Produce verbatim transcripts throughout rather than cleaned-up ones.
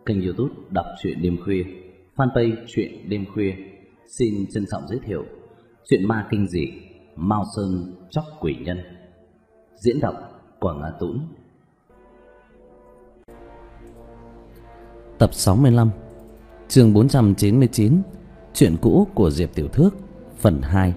kênh YouTube Đọc truyện đêm khuya, fanpage truyện đêm khuya xin trân trọng giới thiệu truyện ma kinh dị Mao Sơn Chóc Quỷ Nhân. Diễn đọc Quảng Á Tũng. Tập sáu mươi lăm, chương bốn trăm chín mươi chín, chuyện cũ của Diệp Tiểu Thước, phần hai.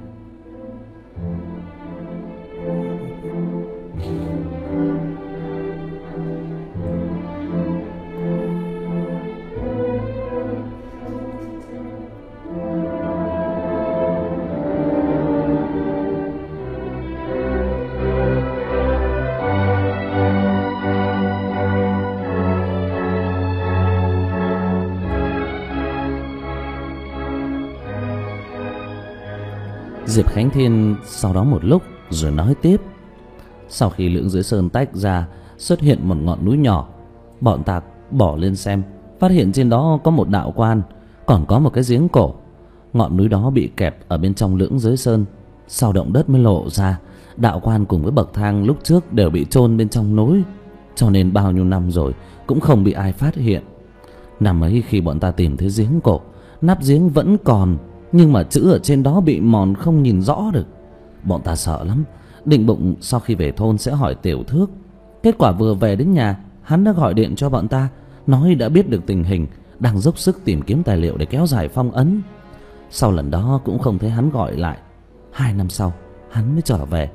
Diệp Khánh Thiên sau đó một lúc rồi nói tiếp. Sau khi Lưỡng Dưới Sơn tách ra, xuất hiện một ngọn núi nhỏ. Bọn ta bỏ lên xem, phát hiện trên đó có một đạo quan, còn có một cái giếng cổ. Ngọn núi đó bị kẹp ở bên trong Lưỡng Dưới Sơn, sau động đất mới lộ ra. Đạo quan cùng với bậc thang lúc trước đều bị chôn bên trong núi, cho nên bao nhiêu năm rồi cũng không bị ai phát hiện. Năm ấy khi bọn ta tìm thấy giếng cổ, nắp giếng vẫn còn, nhưng mà chữ ở trên đó bị mòn không nhìn rõ được. Bọn ta sợ lắm, định bụng sau khi về thôn sẽ hỏi Tiểu Thước. Kết quả vừa về đến nhà, hắn đã gọi điện cho bọn ta, nói đã biết được tình hình, đang dốc sức tìm kiếm tài liệu để kéo dài phong ấn. Sau lần đó cũng không thấy hắn gọi lại. Hai năm sau hắn mới trở về.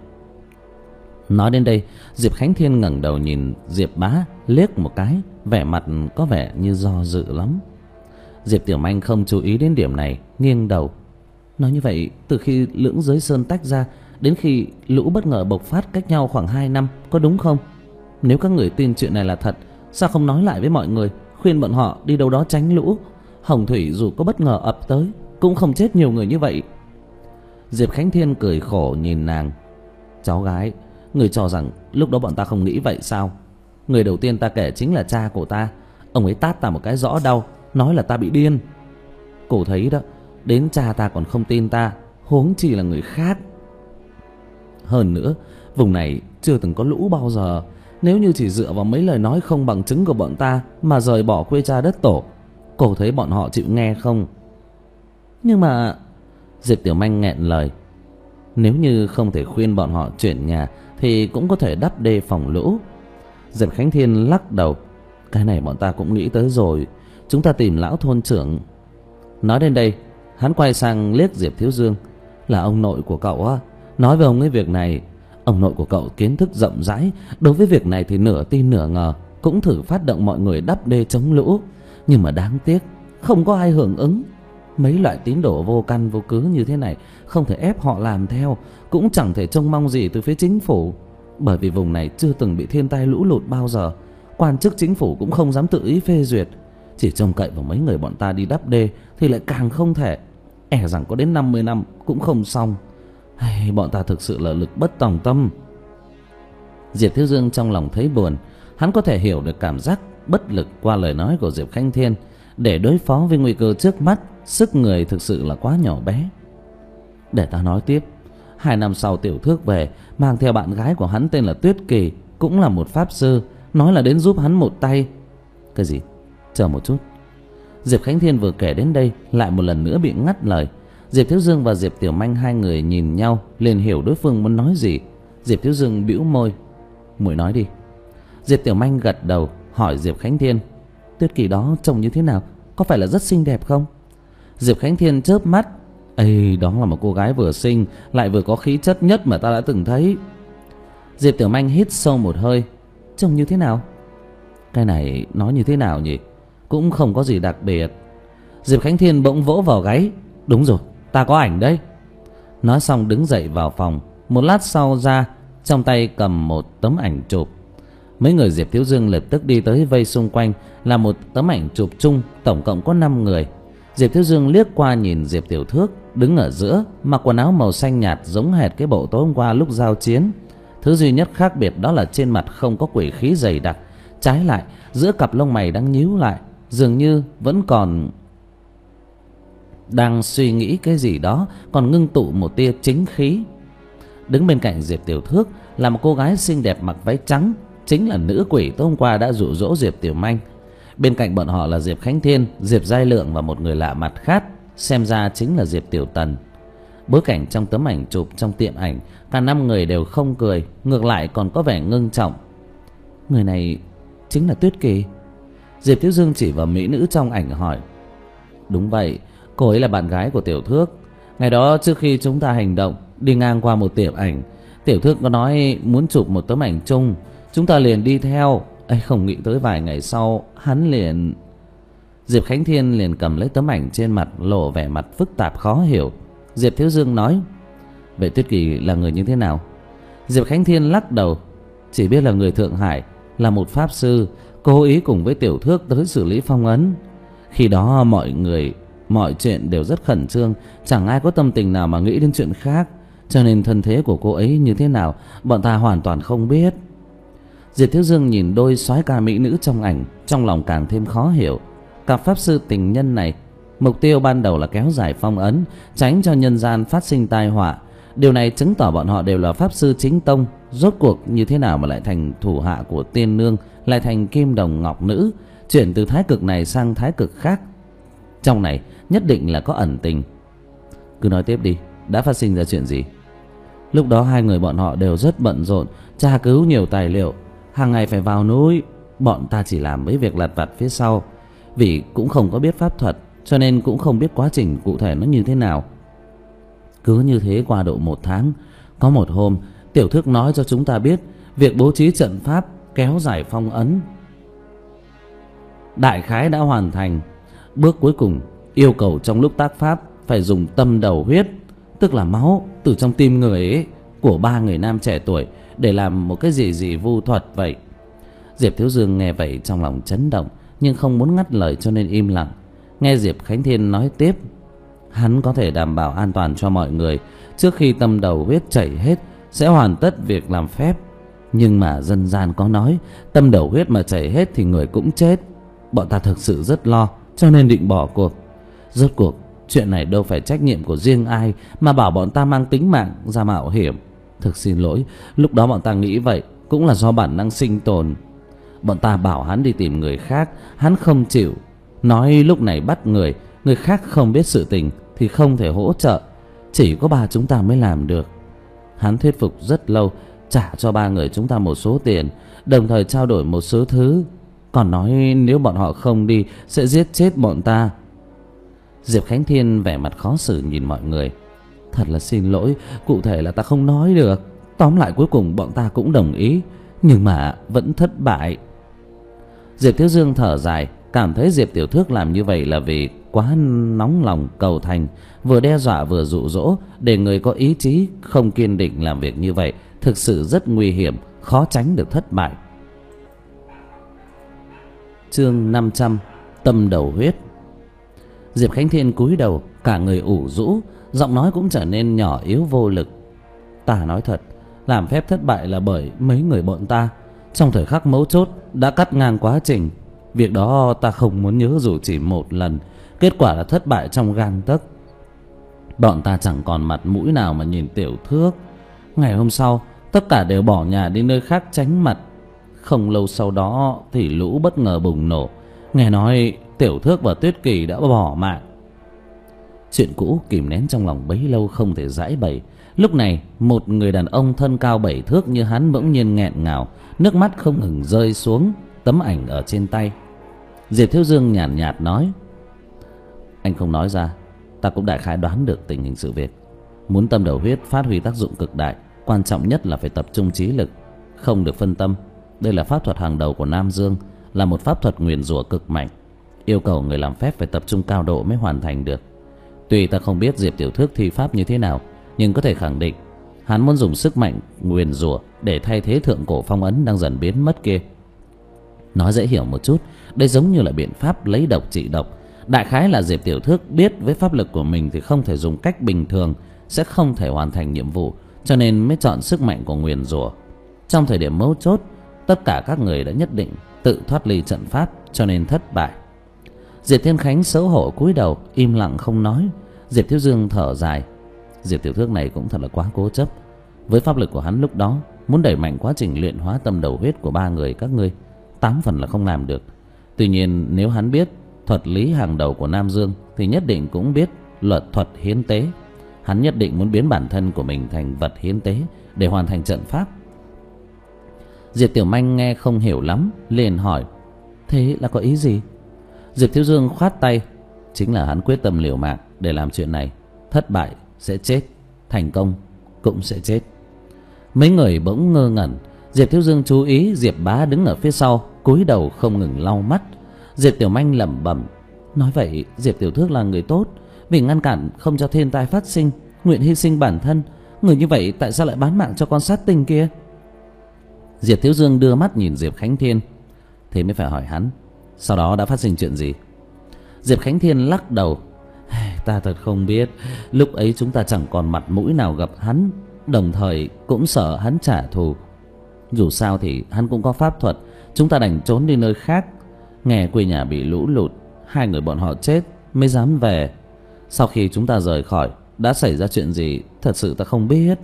Nói đến đây, Diệp Khánh Thiên ngẩng đầu nhìn Diệp Bá liếc một cái, vẻ mặt có vẻ như do dự lắm. Diệp Tiểu Manh không chú ý đến điểm này, nghiêng đầu. Nói như vậy, từ khi Lưỡng Dưới Sơn tách ra đến khi lũ bất ngờ bộc phát cách nhau khoảng hai năm, có đúng không? Nếu các người tin chuyện này là thật, sao không nói lại với mọi người, khuyên bọn họ đi đâu đó tránh lũ? Hồng thủy dù có bất ngờ ập tới cũng không chết nhiều người như vậy. Diệp Khánh Thiên cười khổ nhìn nàng. Cháu gái, người cho rằng lúc đó bọn ta không nghĩ vậy sao? Người đầu tiên ta kể chính là cha của ta. Ông ấy tát ta một cái rõ đau, nói là ta bị điên. Cô thấy đó, đến cha ta còn không tin ta, huống chi là người khác. Hơn nữa, vùng này chưa từng có lũ bao giờ. Nếu như chỉ dựa vào mấy lời nói không bằng chứng của bọn ta mà rời bỏ quê cha đất tổ, cô thấy bọn họ chịu nghe không? Nhưng mà... Diệp Tiểu Manh nghẹn lời. Nếu như không thể khuyên bọn họ chuyển nhà thì cũng có thể đắp đê phòng lũ. Diệp Khánh Thiên lắc đầu. Cái này bọn ta cũng nghĩ tới rồi, chúng ta tìm lão thôn trưởng. Nói đến đây, hắn quay sang liếc Diệp Thiếu Dương. Là ông nội của cậu á, nói với ông ấy việc này. Ông nội của cậu kiến thức rộng rãi, đối với việc này thì nửa tin nửa ngờ, cũng thử phát động mọi người đắp đê chống lũ. Nhưng mà đáng tiếc, không có ai hưởng ứng. Mấy loại tín đồ vô căn vô cứ như thế này không thể ép họ làm theo, cũng chẳng thể trông mong gì từ phía chính phủ. Bởi vì vùng này chưa từng bị thiên tai lũ lụt bao giờ, quan chức chính phủ cũng không dám tự ý phê duyệt. Chỉ trông cậy vào mấy người bọn ta đi đắp đê thì lại càng không thể. E rằng có đến năm mươi năm cũng không xong. Hay, bọn ta thực sự là lực bất tòng tâm. Diệp Thiếu Dương trong lòng thấy buồn. Hắn có thể hiểu được cảm giác bất lực qua lời nói của Diệp Khánh Thiên. Để đối phó với nguy cơ trước mắt, sức người thực sự là quá nhỏ bé. Để ta nói tiếp. Hai năm sau Tiểu Thước về, mang theo bạn gái của hắn tên là Tuyết Kỳ, cũng là một pháp sư, nói là đến giúp hắn một tay. Cái gì? Chờ một chút. Diệp Khánh Thiên vừa kể đến đây lại một lần nữa bị ngắt lời. Diệp Thiếu Dương và Diệp Tiểu Manh hai người nhìn nhau, liền hiểu đối phương muốn nói gì. Diệp Thiếu Dương bĩu môi. Muội nói đi. Diệp Tiểu Manh gật đầu, hỏi Diệp Khánh Thiên. Tuyết Kỳ đó trông như thế nào? Có phải là rất xinh đẹp không? Diệp Khánh Thiên chớp mắt. Ây, đó là một cô gái vừa xinh lại vừa có khí chất nhất mà ta đã từng thấy. Diệp Tiểu Manh hít sâu một hơi. Trông như thế nào? Cái này nói như thế nào nhỉ? Cũng không có gì đặc biệt. Diệp Khánh Thiên bỗng vỗ vào gáy. Đúng rồi, ta có ảnh đấy. Nói xong đứng dậy vào phòng. Một lát sau ra, trong tay cầm một tấm ảnh chụp. Mấy người Diệp Thiếu Dương lập tức đi tới vây xung quanh. Là một tấm ảnh chụp chung, tổng cộng có năm người. Diệp Thiếu Dương liếc qua nhìn Diệp Tiểu Thước đứng ở giữa, mặc quần áo màu xanh nhạt giống hệt cái bộ tối hôm qua lúc giao chiến. Thứ duy nhất khác biệt đó là trên mặt không có quỷ khí dày đặc. Trái lại, giữa cặp lông mày đang nhíu lại, dường như vẫn còn đang suy nghĩ cái gì đó, còn ngưng tụ một tia chính khí. Đứng bên cạnh Diệp Tiểu Thước là một cô gái xinh đẹp mặc váy trắng, chính là nữ quỷ tối hôm qua đã dụ dỗ Diệp Tiểu Manh. Bên cạnh bọn họ là Diệp Khánh Thiên, Diệp Giai Lượng và một người lạ mặt khác, xem ra chính là Diệp Tiểu Tần. Bối cảnh trong tấm ảnh chụp trong tiệm ảnh, cả năm người đều không cười, ngược lại còn có vẻ ngưng trọng. Người này chính là Tuyết Kỳ. Diệp Thiếu Dương chỉ vào mỹ nữ trong ảnh hỏi. Đúng vậy, cô ấy là bạn gái của Tiểu Thước. Ngày đó trước khi chúng ta hành động, đi ngang qua một tiệm ảnh, Tiểu Thước có nói muốn chụp một tấm ảnh chung, chúng ta liền đi theo. Ấy, không nghĩ tới vài ngày sau hắn liền... Diệp Khánh Thiên liền cầm lấy tấm ảnh trên mặt, lộ vẻ mặt phức tạp khó hiểu. Diệp Thiếu Dương nói, vậy Tuyết Kỳ là người như thế nào? Diệp Khánh Thiên lắc đầu, chỉ biết là người Thượng Hải, là một pháp sư, cố ý cùng với Tiểu Thước tới xử lý phong ấn. Khi đó mọi người, mọi chuyện đều rất khẩn trương, chẳng ai có tâm tình nào mà nghĩ đến chuyện khác, cho nên thân thế của cô ấy như thế nào bọn ta hoàn toàn không biết. Diệp Thiếu Dương nhìn đôi soái ca mỹ nữ trong ảnh, trong lòng càng thêm khó hiểu. Cặp pháp sư tình nhân này, mục tiêu ban đầu là kéo dài phong ấn, tránh cho nhân gian phát sinh tai họa. Điều này chứng tỏ bọn họ đều là pháp sư chính tông. Rốt cuộc như thế nào mà lại thành thủ hạ của tiên nương, lại thành kim đồng ngọc nữ, chuyển từ thái cực này sang thái cực khác? Trong này nhất định là có ẩn tình. Cứ nói tiếp đi, đã phát sinh ra chuyện gì? Lúc đó hai người bọn họ đều rất bận rộn, tra cứu nhiều tài liệu, hàng ngày phải vào núi. Bọn ta chỉ làm mấy việc lặt vặt phía sau, vì cũng không có biết pháp thuật, cho nên cũng không biết quá trình cụ thể nó như thế nào. Cứ như thế qua độ một tháng, có một hôm Tiểu Thước nói cho chúng ta biết việc bố trí trận pháp kéo dài phong ấn đại khái đã hoàn thành. Bước cuối cùng yêu cầu trong lúc tác pháp phải dùng tâm đầu huyết, tức là máu từ trong tim người ấy, của ba người nam trẻ tuổi, để làm một cái gì gì vu thuật vậy. Diệp Thiếu Dương nghe vậy trong lòng chấn động, nhưng không muốn ngắt lời cho nên im lặng. Nghe Diệp Khánh Thiên nói tiếp, hắn có thể đảm bảo an toàn cho mọi người. Trước khi tâm đầu huyết chảy hết sẽ hoàn tất việc làm phép. Nhưng mà dân gian có nói, tâm đầu huyết mà chảy hết thì người cũng chết. Bọn ta thực sự rất lo, cho nên định bỏ cuộc. Rốt cuộc chuyện này đâu phải trách nhiệm của riêng ai mà bảo bọn ta mang tính mạng ra mạo hiểm. Thực xin lỗi, lúc đó bọn ta nghĩ vậy cũng là do bản năng sinh tồn. Bọn ta bảo hắn đi tìm người khác, hắn không chịu, nói lúc này bắt người, người khác không biết sự tình thì không thể hỗ trợ, chỉ có ba chúng ta mới làm được. Hắn thuyết phục rất lâu, trả cho ba người chúng ta một số tiền, đồng thời trao đổi một số thứ, còn nói nếu bọn họ không đi sẽ giết chết bọn ta. Diệp Khánh Thiên vẻ mặt khó xử nhìn mọi người. Thật là xin lỗi, cụ thể là ta không nói được. Tóm lại cuối cùng bọn ta cũng đồng ý, nhưng mà vẫn thất bại. Diệp Thiếu Dương thở dài, cảm thấy Diệp Tiểu Thước làm như vậy là vì quá nóng lòng cầu thành, vừa đe dọa vừa dụ dỗ, để người có ý chí không kiên định làm việc như vậy thực sự rất nguy hiểm, khó tránh được thất bại. Chương năm trăm, tâm đầu huyết. Diệp Khánh Thiên cúi đầu, cả người ủ rũ, giọng nói cũng trở nên nhỏ yếu vô lực. Ta nói thật, làm phép thất bại là bởi mấy người bọn ta trong thời khắc mấu chốt đã cắt ngang quá trình. Việc đó ta không muốn nhớ dù chỉ một lần, kết quả là thất bại trong gang tấc. Bọn ta chẳng còn mặt mũi nào mà nhìn Tiểu Thước. Ngày hôm sau tất cả đều bỏ nhà đi nơi khác tránh mặt. Không lâu sau đó thì lũ bất ngờ bùng nổ, nghe nói Tiểu Thước và Tuyết Kỳ đã bỏ mạng. Chuyện cũ kìm nén trong lòng bấy lâu không thể giãi bày. Lúc này một người đàn ông thân cao bảy thước như hắn bỗng nhiên nghẹn ngào, nước mắt không ngừng rơi xuống tấm ảnh ở trên tay. Diệp Thiếu Dương nhàn nhạt, nhạt nói, anh không nói ra, ta cũng đại khái đoán được tình hình sự việc. Muốn tâm đầu huyết phát huy tác dụng cực đại, quan trọng nhất là phải tập trung trí lực, không được phân tâm. Đây là pháp thuật hàng đầu của Nam Dương, là một pháp thuật nguyền rủa cực mạnh, yêu cầu người làm phép phải tập trung cao độ mới hoàn thành được. Tuy ta không biết Diệp Tiểu Thước thi pháp như thế nào, nhưng có thể khẳng định hắn muốn dùng sức mạnh nguyền rủa để thay thế thượng cổ phong ấn đang dần biến mất kia. Nói dễ hiểu một chút, đây giống như là biện pháp lấy độc trị độc. Đại khái là Diệp Tiểu Thước biết với pháp lực của mình thì không thể dùng cách bình thường, sẽ không thể hoàn thành nhiệm vụ, cho nên mới chọn sức mạnh của nguyền rủa. Trong thời điểm mấu chốt, tất cả các người đã nhất định tự thoát ly trận pháp, cho nên thất bại. Diệp Thiên Khánh xấu hổ cúi đầu im lặng không nói. Diệp Thiếu Dương thở dài. Diệp Tiểu Thước này cũng thật là quá cố chấp. Với pháp lực của hắn lúc đó, muốn đẩy mạnh quá trình luyện hóa tâm đầu huyết của ba người các ngươi, tám phần là không làm được. Tuy nhiên nếu hắn biết thuật lý hàng đầu của Nam Dương thì nhất định cũng biết luật thuật hiến tế. Hắn nhất định muốn biến bản thân của mình thành vật hiến tế để hoàn thành trận pháp. Diệp Tiểu Manh nghe không hiểu lắm, liền hỏi: thế là có ý gì? Diệp Thiếu Dương khoát tay: chính là hắn quyết tâm liều mạng để làm chuyện này. Thất bại sẽ chết, thành công cũng sẽ chết. Mấy người bỗng ngơ ngẩn. Diệp Thiếu Dương chú ý Diệp Bá đứng ở phía sau, cúi đầu không ngừng lau mắt. Diệp Tiểu Manh lẩm bẩm: nói vậy Diệp Tiểu Thước là người tốt, vì ngăn cản không cho thiên tai phát sinh, nguyện hy sinh bản thân. Người như vậy tại sao lại bán mạng cho con sát tinh kia? Diệp Thiếu Dương đưa mắt nhìn Diệp Khánh Thiên: thế mới phải hỏi hắn, sau đó đã phát sinh chuyện gì? Diệp Khánh Thiên lắc đầu: ta thật không biết. Lúc ấy chúng ta chẳng còn mặt mũi nào gặp hắn, đồng thời cũng sợ hắn trả thù. Dù sao thì hắn cũng có pháp thuật, chúng ta đành trốn đi nơi khác. Nghe quê nhà bị lũ lụt, hai người bọn họ chết mới dám về. Sau khi chúng ta rời khỏi, đã xảy ra chuyện gì thật sự ta không biết.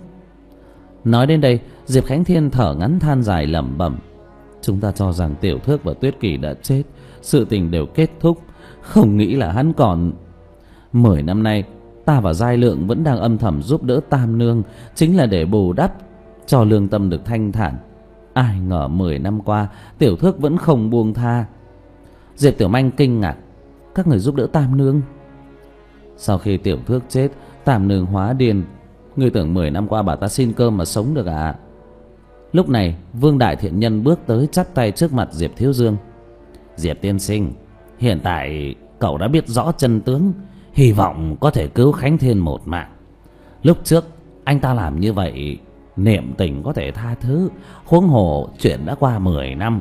Nói đến đây, Diệp Khánh Thiên thở ngắn than dài lẩm bẩm: chúng ta cho rằng Tiểu Thước và Tuyết Kỳ đã chết, sự tình đều kết thúc, không nghĩ là hắn còn. Mười năm nay ta và Giai Lượng vẫn đang âm thầm giúp đỡ Tam Nương, chính là để bù đắp cho lương tâm được thanh thản. Ai ngờ mười năm qua Tiểu Thước vẫn không buông tha. Diệp Tiểu Manh kinh ngạc: các người giúp đỡ Tam Nương? Sau khi Tiểu Thước chết, Tam Nương hóa điên. Ngươi tưởng mười năm qua bà ta xin cơm mà sống được à? Lúc này Vương Đại Thiện Nhân bước tới chắp tay trước mặt Diệp Thiếu Dương: Diệp tiên sinh, hiện tại cậu đã biết rõ chân tướng, hy vọng có thể cứu Khánh Thiên một mạng. Lúc trước anh ta làm như vậy, niệm tình có thể tha thứ, huống hồ chuyện đã qua mười năm.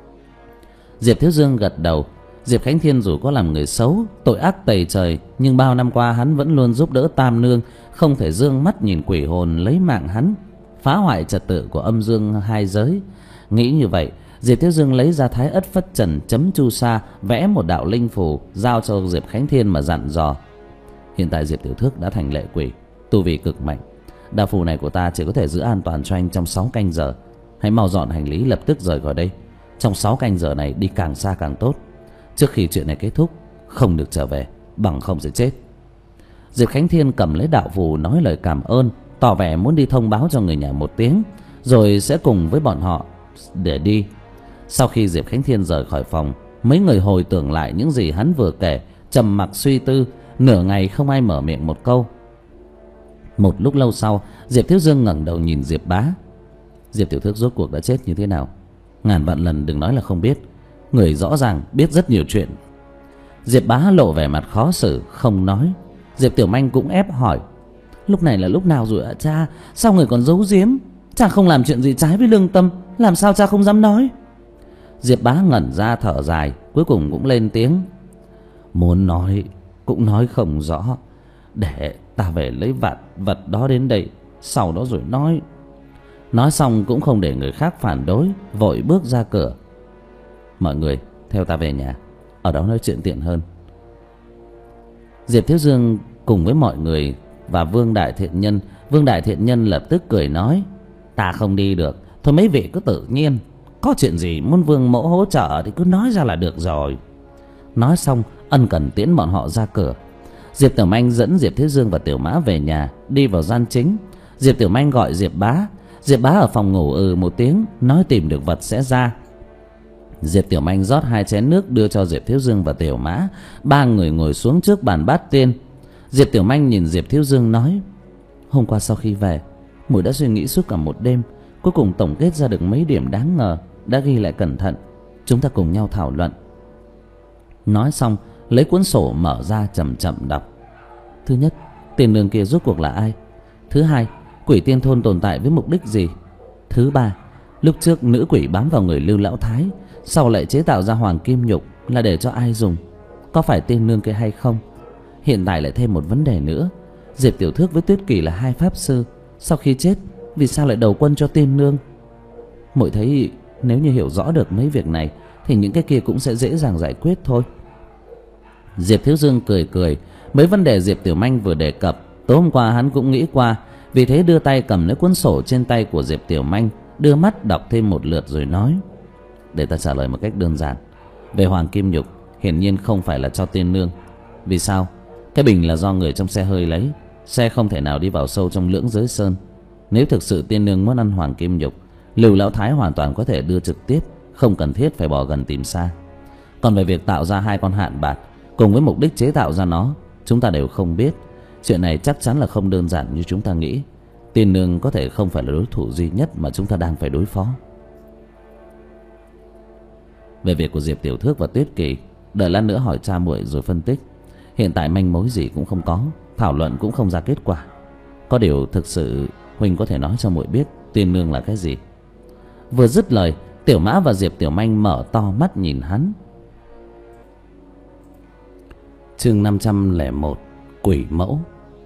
Diệp Thiếu Dương gật đầu. Diệp Khánh Thiên dù có làm người xấu, tội ác tày trời, nhưng bao năm qua hắn vẫn luôn giúp đỡ Tam Nương, không thể dương mắt nhìn quỷ hồn lấy mạng hắn, phá hoại trật tự của âm dương hai giới. Nghĩ như vậy, Diệp Thiếu Dương lấy ra Thái Ất Phất Trần chấm chu sa, vẽ một đạo linh phù giao cho Diệp Khánh Thiên mà dặn dò: hiện tại Diệp Tiểu Thước đã thành lệ quỷ, tu vi cực mạnh. Đạo phù này của ta chỉ có thể giữ an toàn cho anh trong sáu canh giờ. Hãy mau dọn hành lý lập tức rời khỏi đây. Trong sáu canh giờ này đi càng xa càng tốt. Trước khi chuyện này kết thúc, không được trở về, bằng không sẽ chết. Diệp Khánh Thiên cầm lấy đạo phù nói lời cảm ơn, tỏ vẻ muốn đi thông báo cho người nhà một tiếng, rồi sẽ cùng với bọn họ để đi. Sau khi Diệp Khánh Thiên rời khỏi phòng, mấy người hồi tưởng lại những gì hắn vừa kể, trầm mặc suy tư. Nửa ngày không ai mở miệng một câu. Một lúc lâu sau, Diệp Thiếu Dương ngẩng đầu nhìn Diệp Bá: Diệp Tiểu Thước rốt cuộc đã chết như thế nào? Ngàn vạn lần đừng nói là không biết, người rõ ràng biết rất nhiều chuyện. Diệp Bá lộ vẻ mặt khó xử, không nói. Diệp Tiểu Manh cũng ép hỏi: lúc này là lúc nào rồi ạ cha? Sao người còn giấu giếm? Cha không làm chuyện gì trái với lương tâm, làm sao cha không dám nói? Diệp Bá ngẩn ra thở dài, cuối cùng cũng lên tiếng: muốn nói cũng nói không rõ, để ta về lấy vặt vật đó đến đây, sau đó rồi nói. Nói xong cũng không để người khác phản đối, vội bước ra cửa. Mọi người theo ta về nhà, ở đó nói chuyện tiện hơn. Diệp Thiếu Dương cùng với mọi người và Vương Đại Thiện Nhân. Vương Đại Thiện Nhân lập tức cười nói: ta không đi được, thôi mấy vị cứ tự nhiên, có chuyện gì muốn Vương mẫu hỗ trợ thì cứ nói ra là được rồi. Nói xong ân cần tiễn bọn họ ra cửa. Diệp Tiểu Manh dẫn Diệp Thiếu Dương và Tiểu Mã về nhà, đi vào gian chính. Diệp Tiểu Manh gọi Diệp Bá. Diệp Bá ở phòng ngủ ừ một tiếng, nói tìm được vật sẽ ra. Diệp Tiểu Manh rót hai chén nước đưa cho Diệp Thiếu Dương và Tiểu Mã. Ba người ngồi xuống trước bàn bát tiên. Diệp Tiểu Manh nhìn Diệp Thiếu Dương nói: hôm qua sau khi về, muội đã suy nghĩ suốt cả một đêm, cuối cùng tổng kết ra được mấy điểm đáng ngờ, đã ghi lại cẩn thận, chúng ta cùng nhau thảo luận. Nói xong lấy cuốn sổ mở ra chậm chậm đọc. Thứ nhất, tiền nương kia rốt cuộc là ai? Thứ hai, quỷ tiên thôn tồn tại với mục đích gì? Thứ ba, lúc trước nữ quỷ bám vào người Lưu Lão Thái, sau lại chế tạo ra hoàng kim nhục là để cho ai dùng? Có phải tiên nương kia hay không? Hiện tại lại thêm một vấn đề nữa, Diệp Tiểu Thước với Tuyết Kỳ là hai pháp sư, sau khi chết vì sao lại đầu quân cho tiên nương? Muội thấy nếu như hiểu rõ được mấy việc này thì những cái kia cũng sẽ dễ dàng giải quyết thôi. Diệp Thiếu Dương cười cười. Mấy vấn đề Diệp Tiểu Manh vừa đề cập, tối hôm qua hắn cũng nghĩ qua, vì thế đưa tay cầm lấy cuốn sổ trên tay của Diệp Tiểu Manh, đưa mắt đọc thêm một lượt rồi nói: để ta trả lời một cách đơn giản. Về Hoàng Kim Nhục, hiển nhiên không phải là cho tiên nương. Vì sao? Cái bình là do người trong xe hơi lấy, xe không thể nào đi vào sâu trong lưỡng giới sơn. Nếu thực sự tiên nương muốn ăn Hoàng Kim Nhục, Lưu Lão Thái hoàn toàn có thể đưa trực tiếp, không cần thiết phải bỏ gần tìm xa. Còn về việc tạo ra hai con hạn bạt cùng với mục đích chế tạo ra nó, chúng ta đều không biết. Chuyện này chắc chắn là không đơn giản như chúng ta nghĩ. Tiên nương có thể không phải là đối thủ duy nhất mà chúng ta đang phải đối phó. Về việc của Diệp Tiểu Thước và Tuyết Kỳ, đợi lát nữa hỏi cha muội rồi phân tích. Hiện tại manh mối gì cũng không có, thảo luận cũng không ra kết quả. Có điều thực sự huynh có thể nói cho muội biết tiên nương là cái gì. Vừa dứt lời, Tiểu Mã và Diệp Tiểu Manh mở to mắt nhìn hắn. Chương năm trăm lẻ một, Quỷ Mẫu.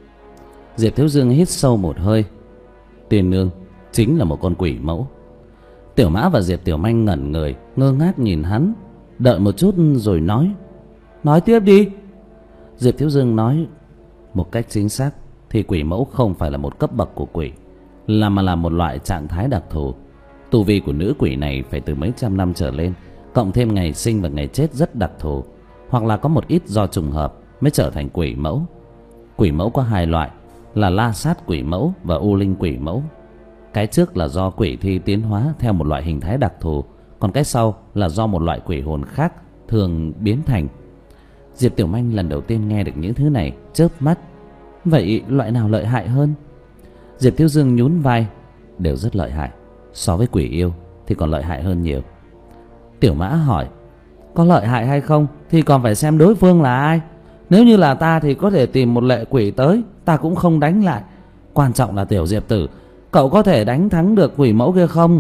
Diệp Thiếu Dương hít sâu một hơi. Tiên nương chính là một con quỷ mẫu. Tiểu Mã và Diệp Tiểu Manh ngẩn người, ngơ ngác nhìn hắn. Đợi một chút rồi nói. Nói tiếp đi. Diệp Thiếu Dương nói. Một cách chính xác thì quỷ mẫu không phải là một cấp bậc của quỷ, là mà là một loại trạng thái đặc thù. Tu vi của nữ quỷ này phải từ mấy trăm năm trở lên, cộng thêm ngày sinh và ngày chết rất đặc thù, hoặc là có một ít do trùng hợp mới trở thành quỷ mẫu. Quỷ mẫu có hai loại là la sát quỷ mẫu và u linh quỷ mẫu. Cái trước là do quỷ thi tiến hóa theo một loại hình thái đặc thù, còn cái sau là do một loại quỷ hồn khác thường biến thành. Diệp Tiểu Manh lần đầu tiên nghe được những thứ này, chớp mắt. Vậy loại nào lợi hại hơn? Diệp Thiếu Dương nhún vai. Đều rất lợi hại, so với quỷ yêu thì còn lợi hại hơn nhiều. Tiểu Mã hỏi. Có lợi hại hay không thì còn phải xem đối phương là ai. Nếu như là ta thì có thể tìm một lệ quỷ tới, ta cũng không đánh lại. Quan trọng là Tiểu Diệp tử, cậu có thể đánh thắng được quỷ mẫu kia không?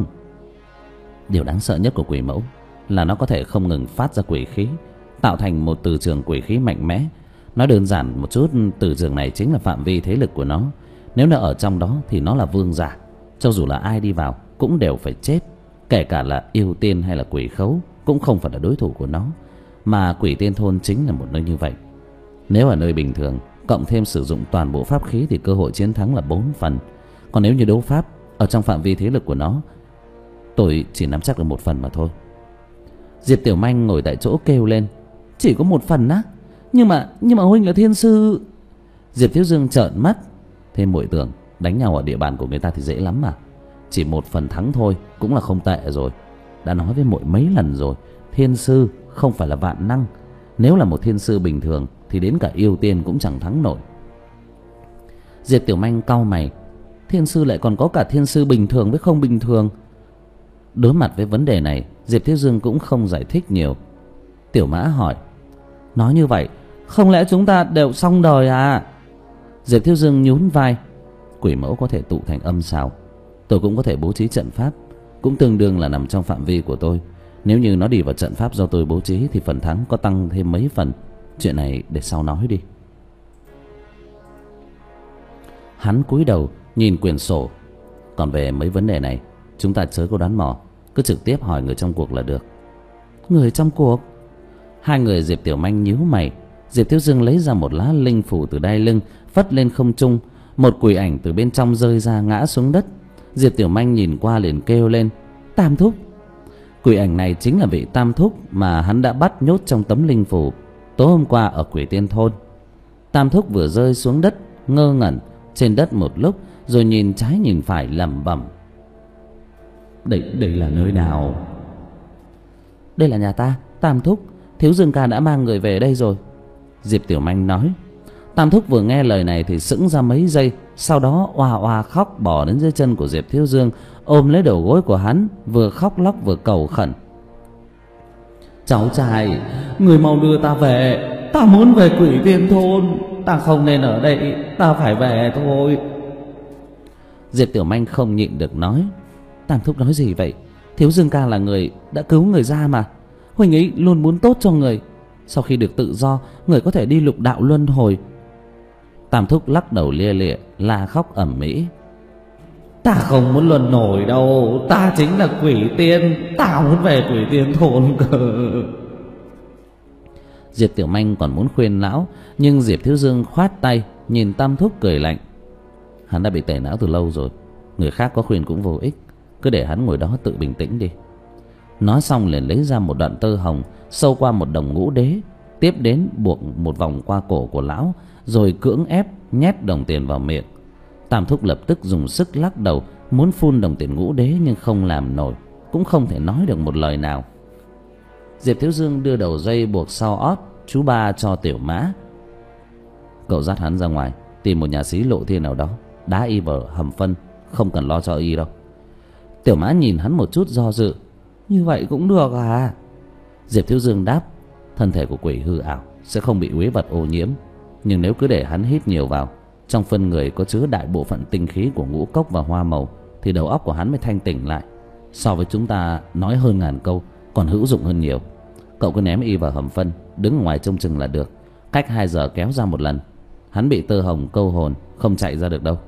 Điều đáng sợ nhất của quỷ mẫu là nó có thể không ngừng phát ra quỷ khí, tạo thành một từ trường quỷ khí mạnh mẽ. Nói đơn giản một chút, từ trường này chính là phạm vi thế lực của nó. Nếu nó ở trong đó thì nó là vương giả, cho dù là ai đi vào cũng đều phải chết. Kể cả là yêu tiên hay là quỷ khấu cũng không phải là đối thủ của nó. Mà Quỷ Tiên Thôn chính là một nơi như vậy. Nếu ở nơi bình thường cộng thêm sử dụng toàn bộ pháp khí thì cơ hội chiến thắng là bốn phần. Còn nếu như đấu pháp ở trong phạm vi thế lực của nó, tôi chỉ nắm chắc được một phần mà thôi. Diệp Tiểu Manh ngồi tại chỗ kêu lên. Chỉ có một phần á? Nhưng mà nhưng mà huynh là thiên sư. Diệp Thiếu Dương trợn mắt. Thêm muội tưởng đánh nhau ở địa bàn của người ta thì dễ lắm mà. Chỉ một phần thắng thôi cũng là không tệ rồi. Đã nói với muội mấy lần rồi, thiên sư không phải là vạn năng. Nếu là một thiên sư bình thường thì đến cả yêu tiên cũng chẳng thắng nổi. Diệp Tiểu Manh cau mày. Thiên sư lại còn có cả thiên sư bình thường với không bình thường. Đối mặt với vấn đề này, Diệp Thiếu Dương cũng không giải thích nhiều. Tiểu Mã hỏi. Nói như vậy không lẽ chúng ta đều xong đời à? Diệp Thiếu Dương nhún vai. Quỷ mẫu có thể tụ thành âm sào, tôi cũng có thể bố trí trận pháp, cũng tương đương là nằm trong phạm vi của tôi. Nếu như nó đi vào trận pháp do tôi bố trí thì phần thắng có tăng thêm mấy phần. Chuyện này để sau nói đi. Hắn cúi đầu nhìn quyển sổ. Còn về mấy vấn đề này chúng ta chớ có đoán mò, cứ trực tiếp hỏi người trong cuộc là được. Người trong cuộc? Hai người Diệp Tiểu Manh nhíu mày. Diệp Thiếu Dương lấy ra một lá linh phủ từ đai lưng, phất lên không trung. Một quỷ ảnh từ bên trong rơi ra ngã xuống đất. Diệp Tiểu Manh nhìn qua liền kêu lên. Tam thúc. Quỷ ảnh này chính là vị Tam thúc mà hắn đã bắt nhốt trong tấm linh phủ tối hôm qua ở Quỷ Tiên Thôn. Tam thúc vừa rơi xuống đất, ngơ ngẩn trên đất một lúc, rồi nhìn trái nhìn phải lẩm bẩm. Đây, đây là nơi nào? Đây là nhà ta, Tam thúc. Thiếu Dương ca đã mang người về đây rồi. Diệp Tiểu Manh nói. Tam thúc vừa nghe lời này thì sững ra mấy giây, sau đó oà oà khóc bỏ đến dưới chân của Diệp Thiếu Dương, ôm lấy đầu gối của hắn, vừa khóc lóc vừa cầu khẩn. Cháu trai, người mau đưa ta về, ta muốn về Quỷ Tiên Thôn, ta không nên ở đây, ta phải về thôi. Diệp Tiểu Manh không nhịn được nói. Tam thúc nói gì vậy? Thiếu Dương ca là người đã cứu người ra mà. Huynh ấy luôn muốn tốt cho người. Sau khi được tự do, người có thể đi lục đạo luân hồi. Tam thúc lắc đầu lia lịa, la khóc ầm ĩ. Ta không muốn luân hồi đâu, ta chính là quỷ tiên, ta muốn về Quỷ Tiên Thôn cơ. Diệp Tiểu Manh còn muốn khuyên lão, nhưng Diệp Thiếu Dương khoát tay, nhìn Tam thúc cười lạnh. Hắn đã bị tẩy não từ lâu rồi, người khác có khuyên cũng vô ích, cứ để hắn ngồi đó tự bình tĩnh đi. Nói xong liền lấy ra một đoạn tơ hồng sâu qua một đồng ngũ đế, tiếp đến buộc một vòng qua cổ của lão, rồi cưỡng ép nhét đồng tiền vào miệng. Tam thúc lập tức dùng sức lắc đầu, muốn phun đồng tiền ngũ đế nhưng không làm nổi, cũng không thể nói được một lời nào. Diệp Thiếu Dương đưa đầu dây buộc sau ót chú ba cho Tiểu Mã. Cậu dắt hắn ra ngoài, tìm một nhà xí lộ thiên nào đó, đá y vào hầm phân, không cần lo cho y đâu. Tiểu Mã nhìn hắn một chút do dự. Như vậy cũng được à? Diệp Thiếu Dương đáp, thân thể của quỷ hư ảo sẽ không bị uế vật ô nhiễm, nhưng nếu cứ để hắn hít nhiều vào, trong phân người có chứa đại bộ phận tinh khí của ngũ cốc và hoa màu, thì đầu óc của hắn mới thanh tỉnh lại. So với chúng ta nói hơn ngàn câu còn hữu dụng hơn nhiều. Cậu cứ ném y vào hầm phân, đứng ngoài trông chừng là được. Cách hai giờ kéo ra một lần. Hắn bị tơ hồng câu hồn, không chạy ra được đâu.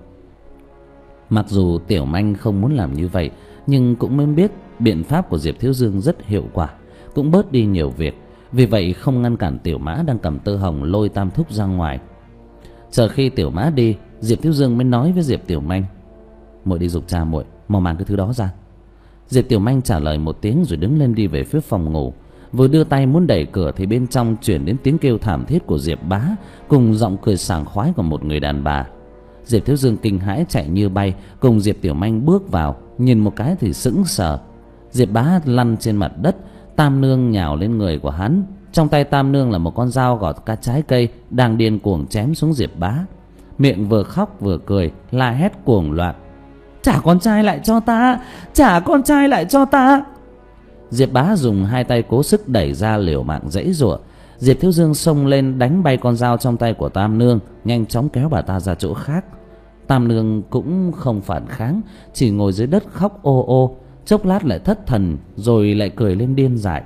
Mặc dù Tiểu Manh không muốn làm như vậy, nhưng cũng mới biết biện pháp của Diệp Thiếu Dương rất hiệu quả, cũng bớt đi nhiều việc. Vì vậy không ngăn cản Tiểu Mã đang cầm tơ hồng lôi Tam thúc ra ngoài. Chờ khi Tiểu Mã đi, Diệp Thiếu Dương mới nói với Diệp Tiểu Manh, muội đi giục cha muội, mau mang cái thứ đó ra. Diệp Tiểu Manh trả lời một tiếng rồi đứng lên đi về phía phòng ngủ. Vừa đưa tay muốn đẩy cửa thì bên trong chuyển đến tiếng kêu thảm thiết của Diệp Bá cùng giọng cười sảng khoái của một người đàn bà. Diệp Thiếu Dương kinh hãi chạy như bay, cùng Diệp Tiểu Manh bước vào, nhìn một cái thì sững sờ. Diệp Bá lăn trên mặt đất, Tam Nương nhào lên người của hắn. Trong tay Tam Nương là một con dao gọt cá trái cây đang điên cuồng chém xuống Diệp Bá. Miệng vừa khóc vừa cười, la hét cuồng loạn. Trả con trai lại cho ta, trả con trai lại cho ta. Diệp Bá dùng hai tay cố sức đẩy ra, liều mạng giãy giụa. Diệp Thiếu Dương xông lên đánh bay con dao trong tay của Tam Nương, nhanh chóng kéo bà ta ra chỗ khác. Tam Nương cũng không phản kháng, chỉ ngồi dưới đất khóc ô ô, chốc lát lại thất thần, rồi lại cười lên điên dại.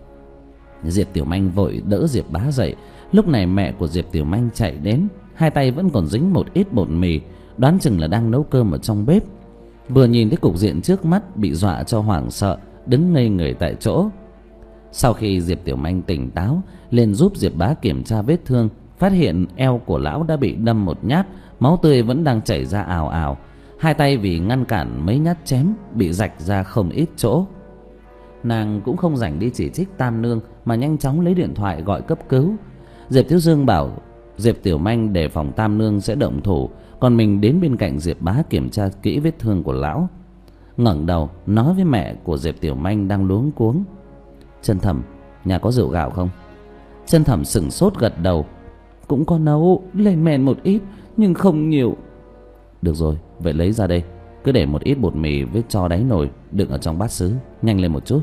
Diệp Tiểu Manh vội đỡ Diệp Bá dậy. Lúc này mẹ của Diệp Tiểu Manh chạy đến, hai tay vẫn còn dính một ít bột mì, đoán chừng là đang nấu cơm ở trong bếp. Vừa nhìn thấy cục diện trước mắt, bị dọa cho hoảng sợ, đứng ngây người tại chỗ. Sau khi Diệp Tiểu Manh tỉnh táo, liền giúp Diệp Bá kiểm tra vết thương, phát hiện eo của lão đã bị đâm một nhát, máu tươi vẫn đang chảy ra ào ào. Hai tay vì ngăn cản mấy nhát chém bị rạch ra không ít chỗ. Nàng cũng không rảnh đi chỉ trích Tam Nương, mà nhanh chóng lấy điện thoại gọi cấp cứu. Diệp Thiếu Dương bảo Diệp Tiểu Manh đề phòng Tam Nương sẽ động thủ, còn mình đến bên cạnh Diệp Bá kiểm tra kỹ vết thương của lão. Ngẩng đầu nói với mẹ của Diệp Tiểu Manh đang luống cuống, Chân Thẩm, nhà có rượu gạo không? Chân Thẩm sững sốt gật đầu, cũng có nấu, lên men một ít nhưng không nhiều. Được rồi, vậy lấy ra đây, cứ để một ít bột mì với cho đáy nồi, đựng ở trong bát sứ, nhanh lên một chút.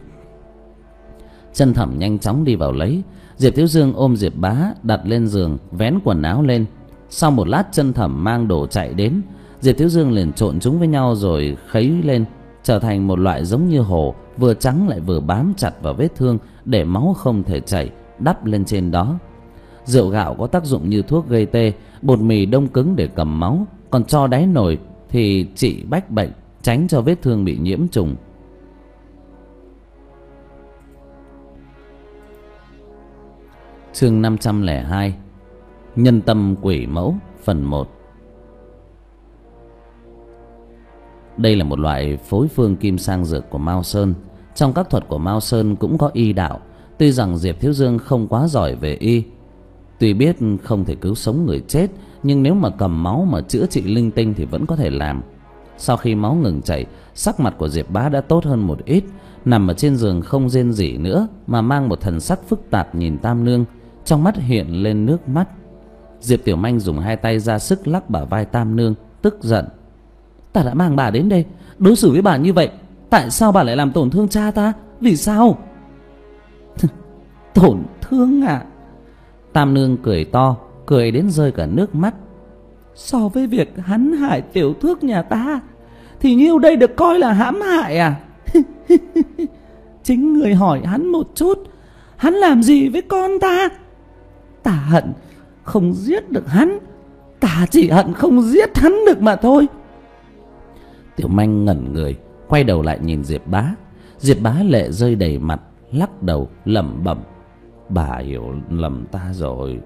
Chân Thẩm nhanh chóng đi vào lấy. Diệp Thiếu Dương ôm Diệp Bá đặt lên giường, vén quần áo lên. Sau một lát Chân Thẩm mang đồ chạy đến. Diệp Thiếu Dương liền trộn chúng với nhau rồi khấy lên, trở thành một loại giống như hồ, vừa trắng lại vừa bám chặt vào vết thương để máu không thể chảy, đắp lên trên đó. Rượu gạo có tác dụng như thuốc gây tê, bột mì đông cứng để cầm máu, còn cho đáy nồi thì trị bách bệnh, tránh cho vết thương bị nhiễm trùng. Chương năm trăm lẻ hai, Nhân tâm quỷ mẫu, phần một. Đây là một loại phối phương kim sang dược của Mao Sơn. Trong các thuật của Mao Sơn cũng có y đạo. Tuy rằng Diệp Thiếu Dương không quá giỏi về y, tuy biết không thể cứu sống người chết, nhưng nếu mà cầm máu mà chữa trị linh tinh thì vẫn có thể làm. Sau khi máu ngừng chảy, sắc mặt của Diệp Bá đã tốt hơn một ít, nằm ở trên giường không rên rỉ nữa, mà mang một thần sắc phức tạp nhìn Tam Nương, trong mắt hiện lên nước mắt. Diệp Tiểu Manh dùng hai tay ra sức lắc bả vai Tam Nương, tức giận. Ta đã mang bà đến đây, đối xử với bà như vậy, tại sao bà lại làm tổn thương cha ta? Vì sao? Tổn thương à? Tam Nương cười to, cười đến rơi cả nước mắt. So với việc hắn hại tiểu thước nhà ta thì nhiêu đây được coi là hãm hại à? Chính người hỏi hắn một chút, hắn làm gì với con ta? Ta hận không giết được hắn, ta chỉ hận không giết hắn được mà thôi. Tiểu Manh ngẩn người, quay đầu lại nhìn Diệp Bá. Diệp Bá lệ rơi đầy mặt, lắc đầu lẩm bẩm, bà hiểu lầm ta rồi.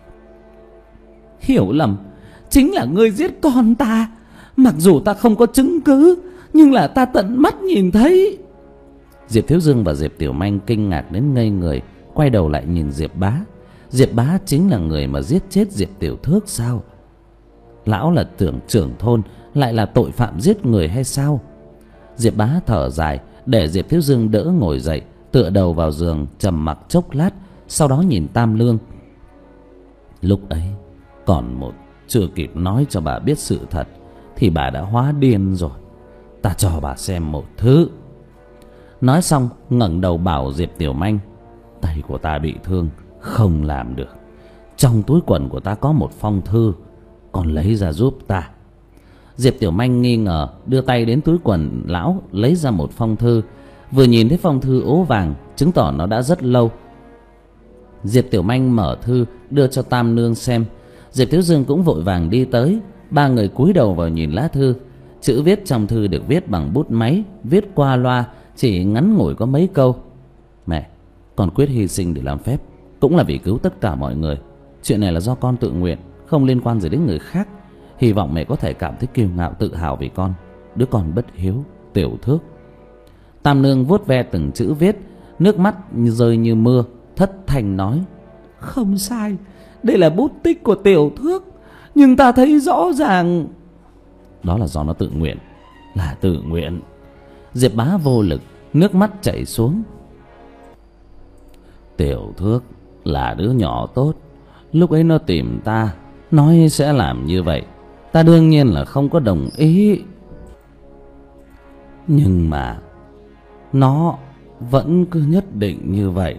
Hiểu lầm? Chính là ngươi giết con ta. Mặc dù ta không có chứng cứ, nhưng là ta tận mắt nhìn thấy. Diệp Thiếu Dương và Diệp Tiểu Manh kinh ngạc đến ngây người, quay đầu lại nhìn Diệp Bá. Diệp Bá chính là người mà giết chết Diệp Tiểu Thước sao? Lão là tưởng trưởng thôn lại là tội phạm giết người hay sao? Diệp Bá thở dài, để Diệp Thiếu Dương đỡ ngồi dậy, tựa đầu vào giường trầm mặc chốc lát, sau đó nhìn Tam Lương. Lúc ấy còn một chưa kịp nói cho bà biết sự thật thì bà đã hóa điên rồi. Ta cho bà xem một thứ. Nói xong ngẩng đầu bảo Diệp Tiểu Manh, tay của ta bị thương, không làm được. Trong túi quần của ta có một phong thư, con lấy ra giúp ta. Diệp Tiểu Manh nghi ngờ, đưa tay đến túi quần lão lấy ra một phong thư. Vừa nhìn thấy phong thư ố vàng, chứng tỏ nó đã rất lâu. Diệp Tiểu Manh mở thư đưa cho Tam Nương xem. Diệp Thiếu Dương cũng vội vàng đi tới. Ba người cúi đầu vào nhìn lá thư. Chữ viết trong thư được viết bằng bút máy, viết qua loa, chỉ ngắn ngủi có mấy câu. Mẹ, con quyết hy sinh để làm phép, cũng là vì cứu tất cả mọi người. Chuyện này là do con tự nguyện, không liên quan gì đến người khác. Hy vọng mẹ có thể cảm thấy kiêu ngạo tự hào vì con, đứa con bất hiếu Tiểu Thước. Tam Nương vuốt ve từng chữ viết, nước mắt rơi như mưa, thất thanh nói: Không sai, đây là bút tích của Tiểu Thước, nhưng ta thấy rõ ràng đó là do nó tự nguyện. Là tự nguyện. Diệp Bá vô lực, nước mắt chảy xuống. Tiểu Thước là đứa nhỏ tốt. Lúc ấy nó tìm ta, nói sẽ làm như vậy. Ta đương nhiên là không có đồng ý. Nhưng mà nó vẫn cứ nhất định như vậy.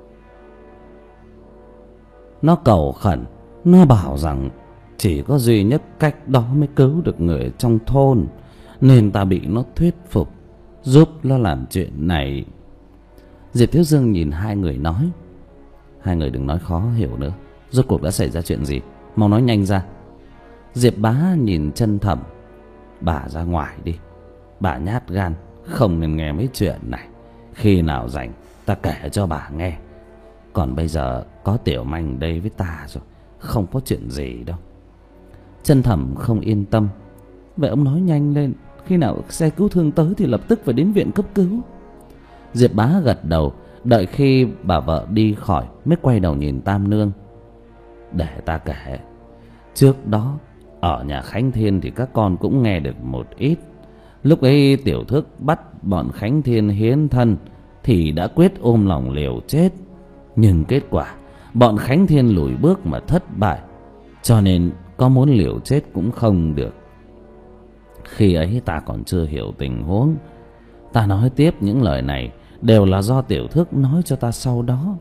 Nó cầu khẩn, nó bảo rằng chỉ có duy nhất cách đó mới cứu được người trong thôn, nên ta bị nó thuyết phục, giúp nó làm chuyện này. Diệp Thiếu Dương nhìn hai người nói: Hai người đừng nói khó hiểu nữa, rốt cuộc đã xảy ra chuyện gì, mau nói nhanh ra. Diệp Bá nhìn Chân Thẩm: Bà ra ngoài đi, bà nhát gan, không nên nghe mấy chuyện này. Khi nào rảnh ta kể cho bà nghe. Còn bây giờ có Tiểu Manh đây với ta rồi, không có chuyện gì đâu. Chân Thẩm không yên tâm: Vậy ông nói nhanh lên, khi nào xe cứu thương tới thì lập tức phải đến viện cấp cứu. Diệp Bá gật đầu, đợi khi bà vợ đi khỏi mới quay đầu nhìn Tam Nương: Để ta kể. Trước đó ở nhà Khánh Thiên thì các con cũng nghe được một ít. Lúc ấy Tiểu Thước bắt bọn Khánh Thiên hiến thân thì đã quyết ôm lòng liều chết. Nhưng kết quả bọn Khánh Thiên lùi bước mà thất bại, cho nên có muốn liều chết cũng không được. Khi ấy ta còn chưa hiểu tình huống. Ta nói tiếp những lời này đều là do Tiểu Thước nói cho ta sau đó.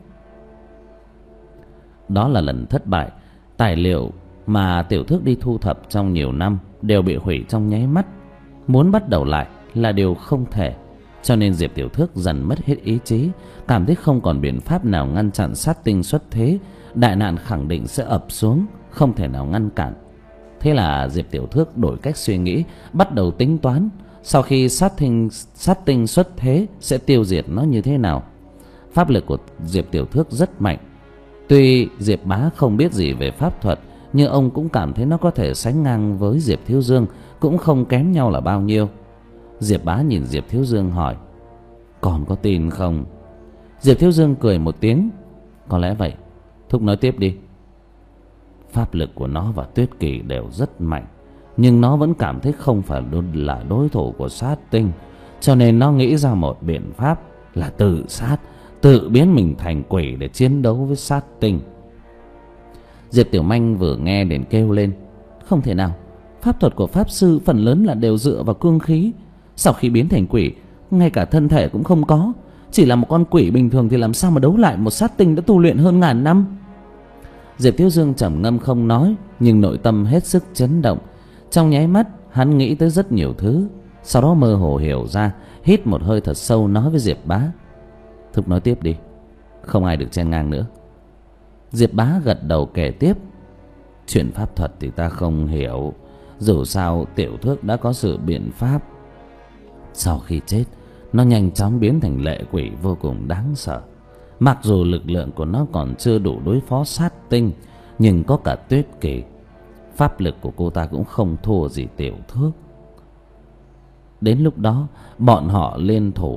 Đó là lần thất bại. Tài liệu mà Tiểu Thước đi thu thập trong nhiều năm đều bị hủy trong nháy mắt. Muốn bắt đầu lại là điều không thể. Cho nên Diệp Tiểu Thước dần mất hết ý chí, cảm thấy không còn biện pháp nào ngăn chặn sát tinh xuất thế. Đại nạn khẳng định sẽ ập xuống, không thể nào ngăn cản. Thế là Diệp Tiểu Thước đổi cách suy nghĩ, bắt đầu tính toán sau khi sát tinh, sát tinh xuất thế sẽ tiêu diệt nó như thế nào. Pháp lực của Diệp Tiểu Thước rất mạnh. Tuy Diệp Bá không biết gì về pháp thuật, nhưng ông cũng cảm thấy nó có thể sánh ngang với Diệp Thiếu Dương, cũng không kém nhau là bao nhiêu. Diệp Bá nhìn Diệp Thiếu Dương hỏi: Còn có tin không? Diệp Thiếu Dương cười một tiếng: Có lẽ vậy. Thúc nói tiếp đi. Pháp lực của nó và Tuyết Kỳ đều rất mạnh, nhưng nó vẫn cảm thấy không phải là đối thủ của sát tinh, cho nên nó nghĩ ra một biện pháp là tự sát, tự biến mình thành quỷ để chiến đấu với sát tinh. Diệp Tiểu Manh vừa nghe liền kêu lên: Không thể nào, pháp thuật của pháp sư phần lớn là đều dựa vào cương khí. Sau khi biến thành quỷ, ngay cả thân thể cũng không có. Chỉ là một con quỷ bình thường thì làm sao mà đấu lại một sát tinh đã tu luyện hơn ngàn năm. Diệp Thiếu Dương trầm ngâm không nói, nhưng nội tâm hết sức chấn động. Trong nháy mắt hắn nghĩ tới rất nhiều thứ, sau đó mơ hồ hiểu ra, hít một hơi thật sâu nói với Diệp Bá: Thúc nói tiếp đi, không ai được chen ngang nữa. Diệp Bá gật đầu kể tiếp: Chuyện pháp thuật thì ta không hiểu, dù sao Tiểu Thước đã có sự biện pháp. Sau khi chết, nó nhanh chóng biến thành lệ quỷ vô cùng đáng sợ. Mặc dù lực lượng của nó còn chưa đủ đối phó sát tinh, nhưng có cả Tuyết Kỳ, pháp lực của cô ta cũng không thua gì Tiểu Thước. Đến lúc đó bọn họ liên thủ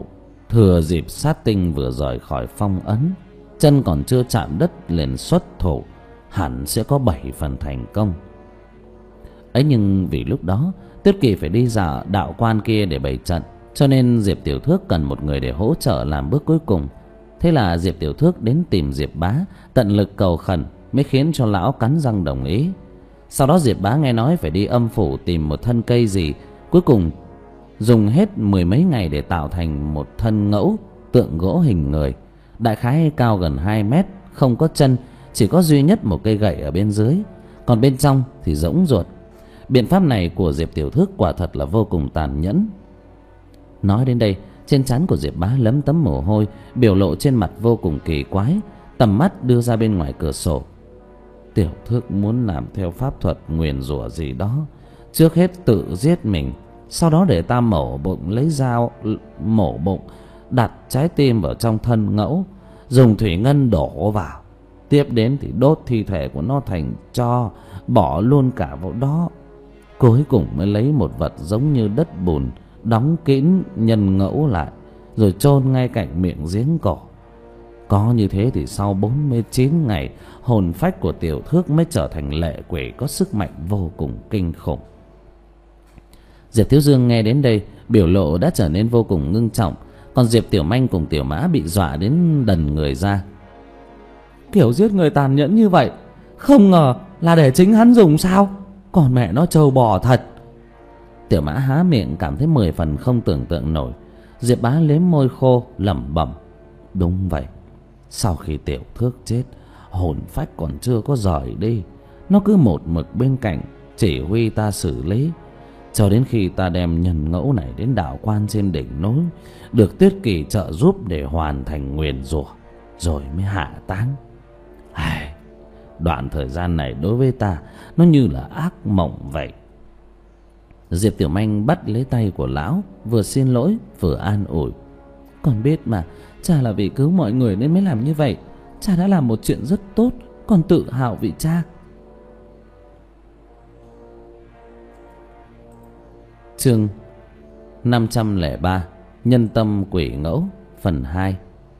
Thừa dịp sát tinh vừa rời khỏi phong ấn, chân còn chưa chạm đất liền xuất thủ, hẳn sẽ có bảy phần thành công. Ấy nhưng vì lúc đó Tuyết Kỳ phải đi dạo đạo quan kia để bày trận, cho nên Diệp Tiểu Thước cần một người để hỗ trợ làm bước cuối cùng. Thế là Diệp Tiểu Thước đến tìm Diệp Bá, tận lực cầu khẩn mới khiến cho lão cắn răng đồng ý. Sau đó Diệp Bá nghe nói phải đi âm phủ tìm một thân cây gì, cuối cùng dùng hết mười mấy ngày để tạo thành một thân ngẫu tượng gỗ hình người, đại khái cao gần hai mét, không có chân, chỉ có duy nhất một cây gậy ở bên dưới, còn bên trong thì rỗng ruột. Biện pháp này của Diệp Tiểu Thước quả thật là vô cùng tàn nhẫn. Nói đến đây, trên trán của Diệp Bá lấm tấm mồ hôi, biểu lộ trên mặt vô cùng kỳ quái, tầm mắt đưa ra bên ngoài cửa sổ. Tiểu Thước muốn làm theo pháp thuật nguyền rủa gì đó, trước hết tự giết mình, sau đó để ta mổ bụng, lấy dao mổ bụng, đặt trái tim vào trong thân ngẫu, dùng thủy ngân đổ vào, tiếp đến thì đốt thi thể của nó thành tro, bỏ luôn cả vào đó, cuối cùng mới lấy một vật giống như đất bùn đóng kín nhân ngẫu lại, rồi chôn ngay cạnh miệng giếng cổ. Có như thế thì sau bốn mươi chín ngày, hồn phách của Tiểu Thước mới trở thành lệ quỷ có sức mạnh vô cùng kinh khủng. Diệp Thiếu Dương nghe đến đây, biểu lộ đã trở nên vô cùng ngưng trọng, còn Diệp Tiểu Manh cùng Tiểu Mã bị dọa đến đần người ra. Kiểu giết người tàn nhẫn như vậy, không ngờ là để chính hắn dùng sao? Còn mẹ nó trâu bò thật. Tiểu Mã há miệng cảm thấy mười phần không tưởng tượng nổi. Diệp Bá liếm môi khô lẩm bẩm, đúng vậy, sau khi Tiểu Thước chết, hồn phách còn chưa có rời đi, nó cứ một mực bên cạnh chỉ huy ta xử lý, cho đến khi ta đem nhân ngẫu này đến đạo quan trên đỉnh núi, được Tuyết Kỳ trợ giúp để hoàn thành nguyền rủa, rồi mới hạ táng. Ai, đoạn thời gian này đối với ta nó như là ác mộng vậy. Diệp Tiểu Manh bắt lấy tay của lão, vừa xin lỗi vừa an ủi. Con biết mà, cha là vì cứu mọi người nên mới làm như vậy. Cha đã làm một chuyện rất tốt, con tự hào vì cha. Chương năm trăm lẻ ba, Nhân tâm quỷ ngẫu, phần hai.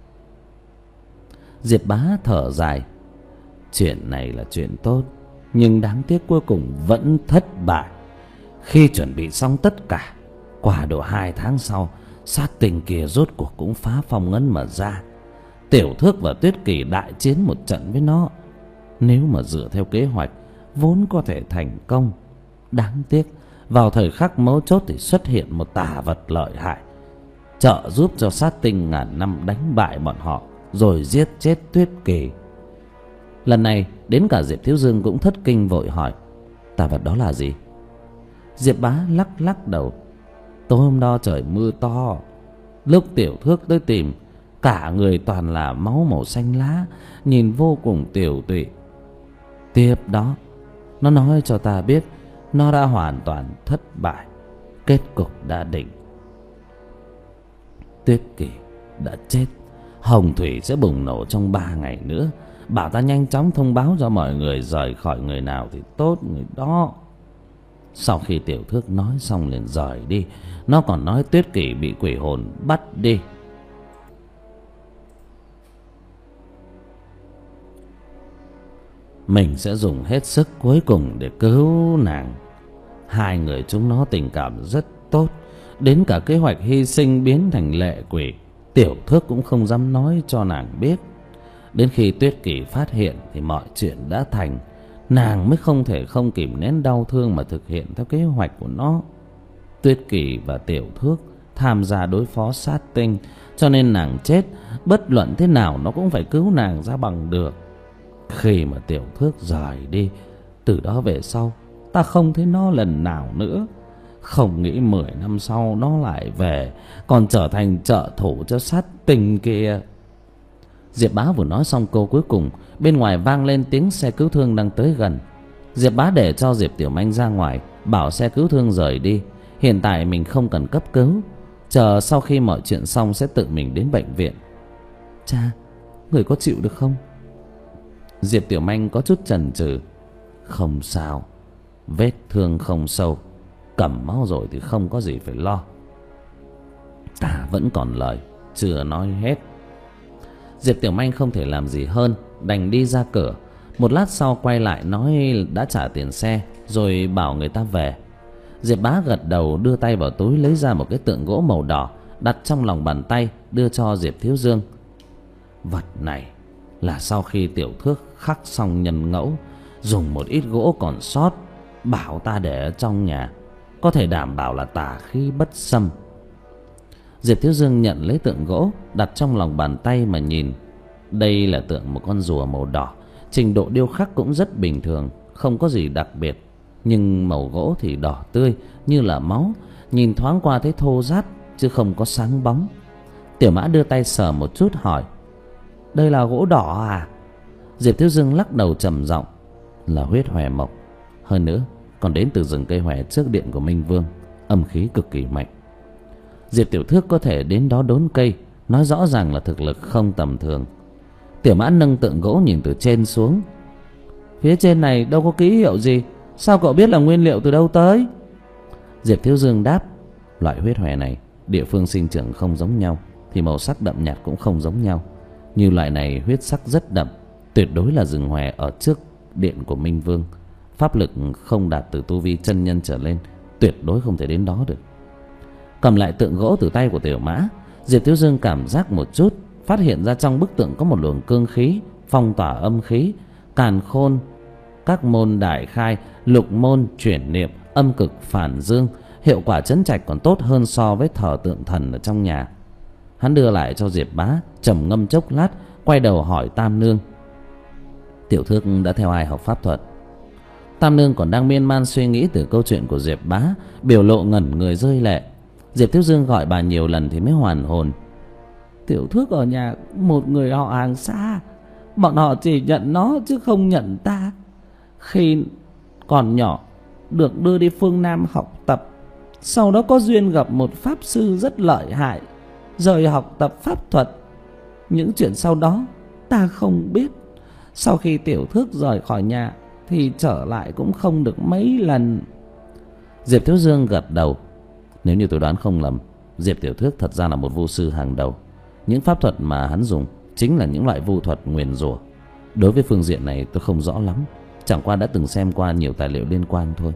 Diệp Bá thở dài. Chuyện này là chuyện tốt, nhưng đáng tiếc cuối cùng vẫn thất bại. Khi chuẩn bị xong tất cả, qua độ hai tháng sau, sát tinh kia rốt cuộc cũng phá phong ấn mà ra. Tiểu Thước và Tuyết Kỳ đại chiến một trận với nó. Nếu mà dựa theo kế hoạch, vốn có thể thành công. Đáng tiếc, vào thời khắc mấu chốt thì xuất hiện một tà vật lợi hại, trợ giúp cho sát tinh ngàn năm đánh bại bọn họ, rồi giết chết Tuyết Kỳ. Lần này đến cả Diệp Thiếu Dương cũng thất kinh, vội hỏi, tà vật đó là gì? Diệp Bá lắc lắc đầu. Tối hôm đó trời mưa to, lúc Tiểu Thước tới tìm, cả người toàn là máu màu xanh lá, nhìn vô cùng tiều tụy. Tiếp đó nó nói cho ta biết nó đã hoàn toàn thất bại, kết cục đã định. Tuyết Kỳ đã chết, hồng thủy sẽ bùng nổ trong ba ngày nữa. Bảo ta nhanh chóng thông báo cho mọi người rời khỏi, người nào thì tốt người đó. Sau khi Tiểu Thước nói xong liền rời đi. Nó còn nói Tuyết Kỳ bị quỷ hồn bắt đi. Mình sẽ dùng hết sức cuối cùng để cứu nàng. Hai người chúng nó tình cảm rất tốt, đến cả kế hoạch hy sinh biến thành lệ quỷ, Tiểu Thước cũng không dám nói cho nàng biết. Đến khi Tuyết Kỳ phát hiện thì mọi chuyện đã thành. Nàng mới không thể không kìm nén đau thương mà thực hiện theo kế hoạch của nó. Tuyết Kỳ và Tiểu Thước tham gia đối phó sát tinh, cho nên nàng chết, bất luận thế nào nó cũng phải cứu nàng ra bằng được. Khi mà Tiểu Thước rời đi, từ đó về sau ta không thấy nó lần nào nữa. Không nghĩ mười năm sau nó lại về, còn trở thành trợ thủ cho sát tinh kia. Diệp Bá vừa nói xong câu cuối cùng, bên ngoài vang lên tiếng xe cứu thương đang tới gần. Diệp Bá để cho Diệp Tiểu Manh ra ngoài, bảo xe cứu thương rời đi. Hiện tại mình không cần cấp cứu, chờ sau khi mọi chuyện xong sẽ tự mình đến bệnh viện. Cha, người có chịu được không? Diệp Tiểu Manh có chút chần chừ. Không sao, vết thương không sâu, cầm máu rồi thì không có gì phải lo. Ta vẫn còn lời, chưa nói hết. Diệp Tiểu Manh không thể làm gì hơn, đành đi ra cửa. Một lát sau quay lại nói đã trả tiền xe, rồi bảo người ta về. Diệp Bá gật đầu, đưa tay vào túi lấy ra một cái tượng gỗ màu đỏ, đặt trong lòng bàn tay, đưa cho Diệp Thiếu Dương. Vật này là sau khi Tiểu Thước khắc xong nhân ngẫu, dùng một ít gỗ còn sót, bảo ta để ở trong nhà, có thể đảm bảo là tà khí bất xâm. Diệp Thiếu Dương nhận lấy tượng gỗ, đặt trong lòng bàn tay mà nhìn. Đây là tượng một con rùa màu đỏ, trình độ điêu khắc cũng rất bình thường, không có gì đặc biệt. Nhưng màu gỗ thì đỏ tươi như là máu, nhìn thoáng qua thấy thô ráp chứ không có sáng bóng. Tiểu Mã đưa tay sờ một chút hỏi: đây là gỗ đỏ à? Diệp Thiếu Dương lắc đầu trầm giọng: là huyết hòe mộc, hơn nữa còn đến từ rừng cây hòe trước điện của Minh Vương, âm khí cực kỳ mạnh. Diệp Tiểu Thước có thể đến đó đốn cây, nói rõ ràng là thực lực không tầm thường. Tiểu Mã nâng tượng gỗ nhìn từ trên xuống: phía trên này đâu có ký hiệu gì, sao cậu biết là nguyên liệu từ đâu tới? Diệp Thiếu Dương đáp: loại huyết hòe này địa phương sinh trưởng không giống nhau, thì màu sắc đậm nhạt cũng không giống nhau. Như loại này huyết sắc rất đậm, tuyệt đối là rừng hòe ở trước điện của Minh Vương. Pháp lực không đạt từ tu vi chân nhân trở lên, tuyệt đối không thể đến đó được. Cầm lại tượng gỗ từ tay của Tiểu Mã, Diệp Thiếu Dương cảm giác một chút, phát hiện ra trong bức tượng có một luồng cương khí phong tỏa âm khí, càn khôn, các môn đại khai, lục môn chuyển niệm, âm cực phản dương, hiệu quả trấn trạch còn tốt hơn so với thờ tượng thần ở trong nhà. Hắn đưa lại cho Diệp Bá, trầm ngâm chốc lát, quay đầu hỏi Tam Nương: Tiểu Thước đã theo ai học pháp thuật? Tam Nương còn đang miên man suy nghĩ từ câu chuyện của Diệp Bá, biểu lộ ngẩn người rơi lệ. Diệp Thiếu Dương gọi bà nhiều lần thì mới hoàn hồn: Tiểu Thước ở nhà một người họ hàng xa, bọn họ chỉ nhận nó chứ không nhận ta. Khi còn nhỏ được đưa đi phương Nam học tập, sau đó có duyên gặp một pháp sư rất lợi hại, rồi học tập pháp thuật. Những chuyện sau đó ta không biết. Sau khi Tiểu Thước rời khỏi nhà thì trở lại cũng không được mấy lần. Diệp Thiếu Dương gật đầu: nếu như tôi đoán không lầm, Diệp Tiểu Thước thật ra là một vu sư hàng đầu. Những pháp thuật mà hắn dùng chính là những loại vu thuật nguyền rủa. Đối với phương diện này tôi không rõ lắm, chẳng qua đã từng xem qua nhiều tài liệu liên quan thôi.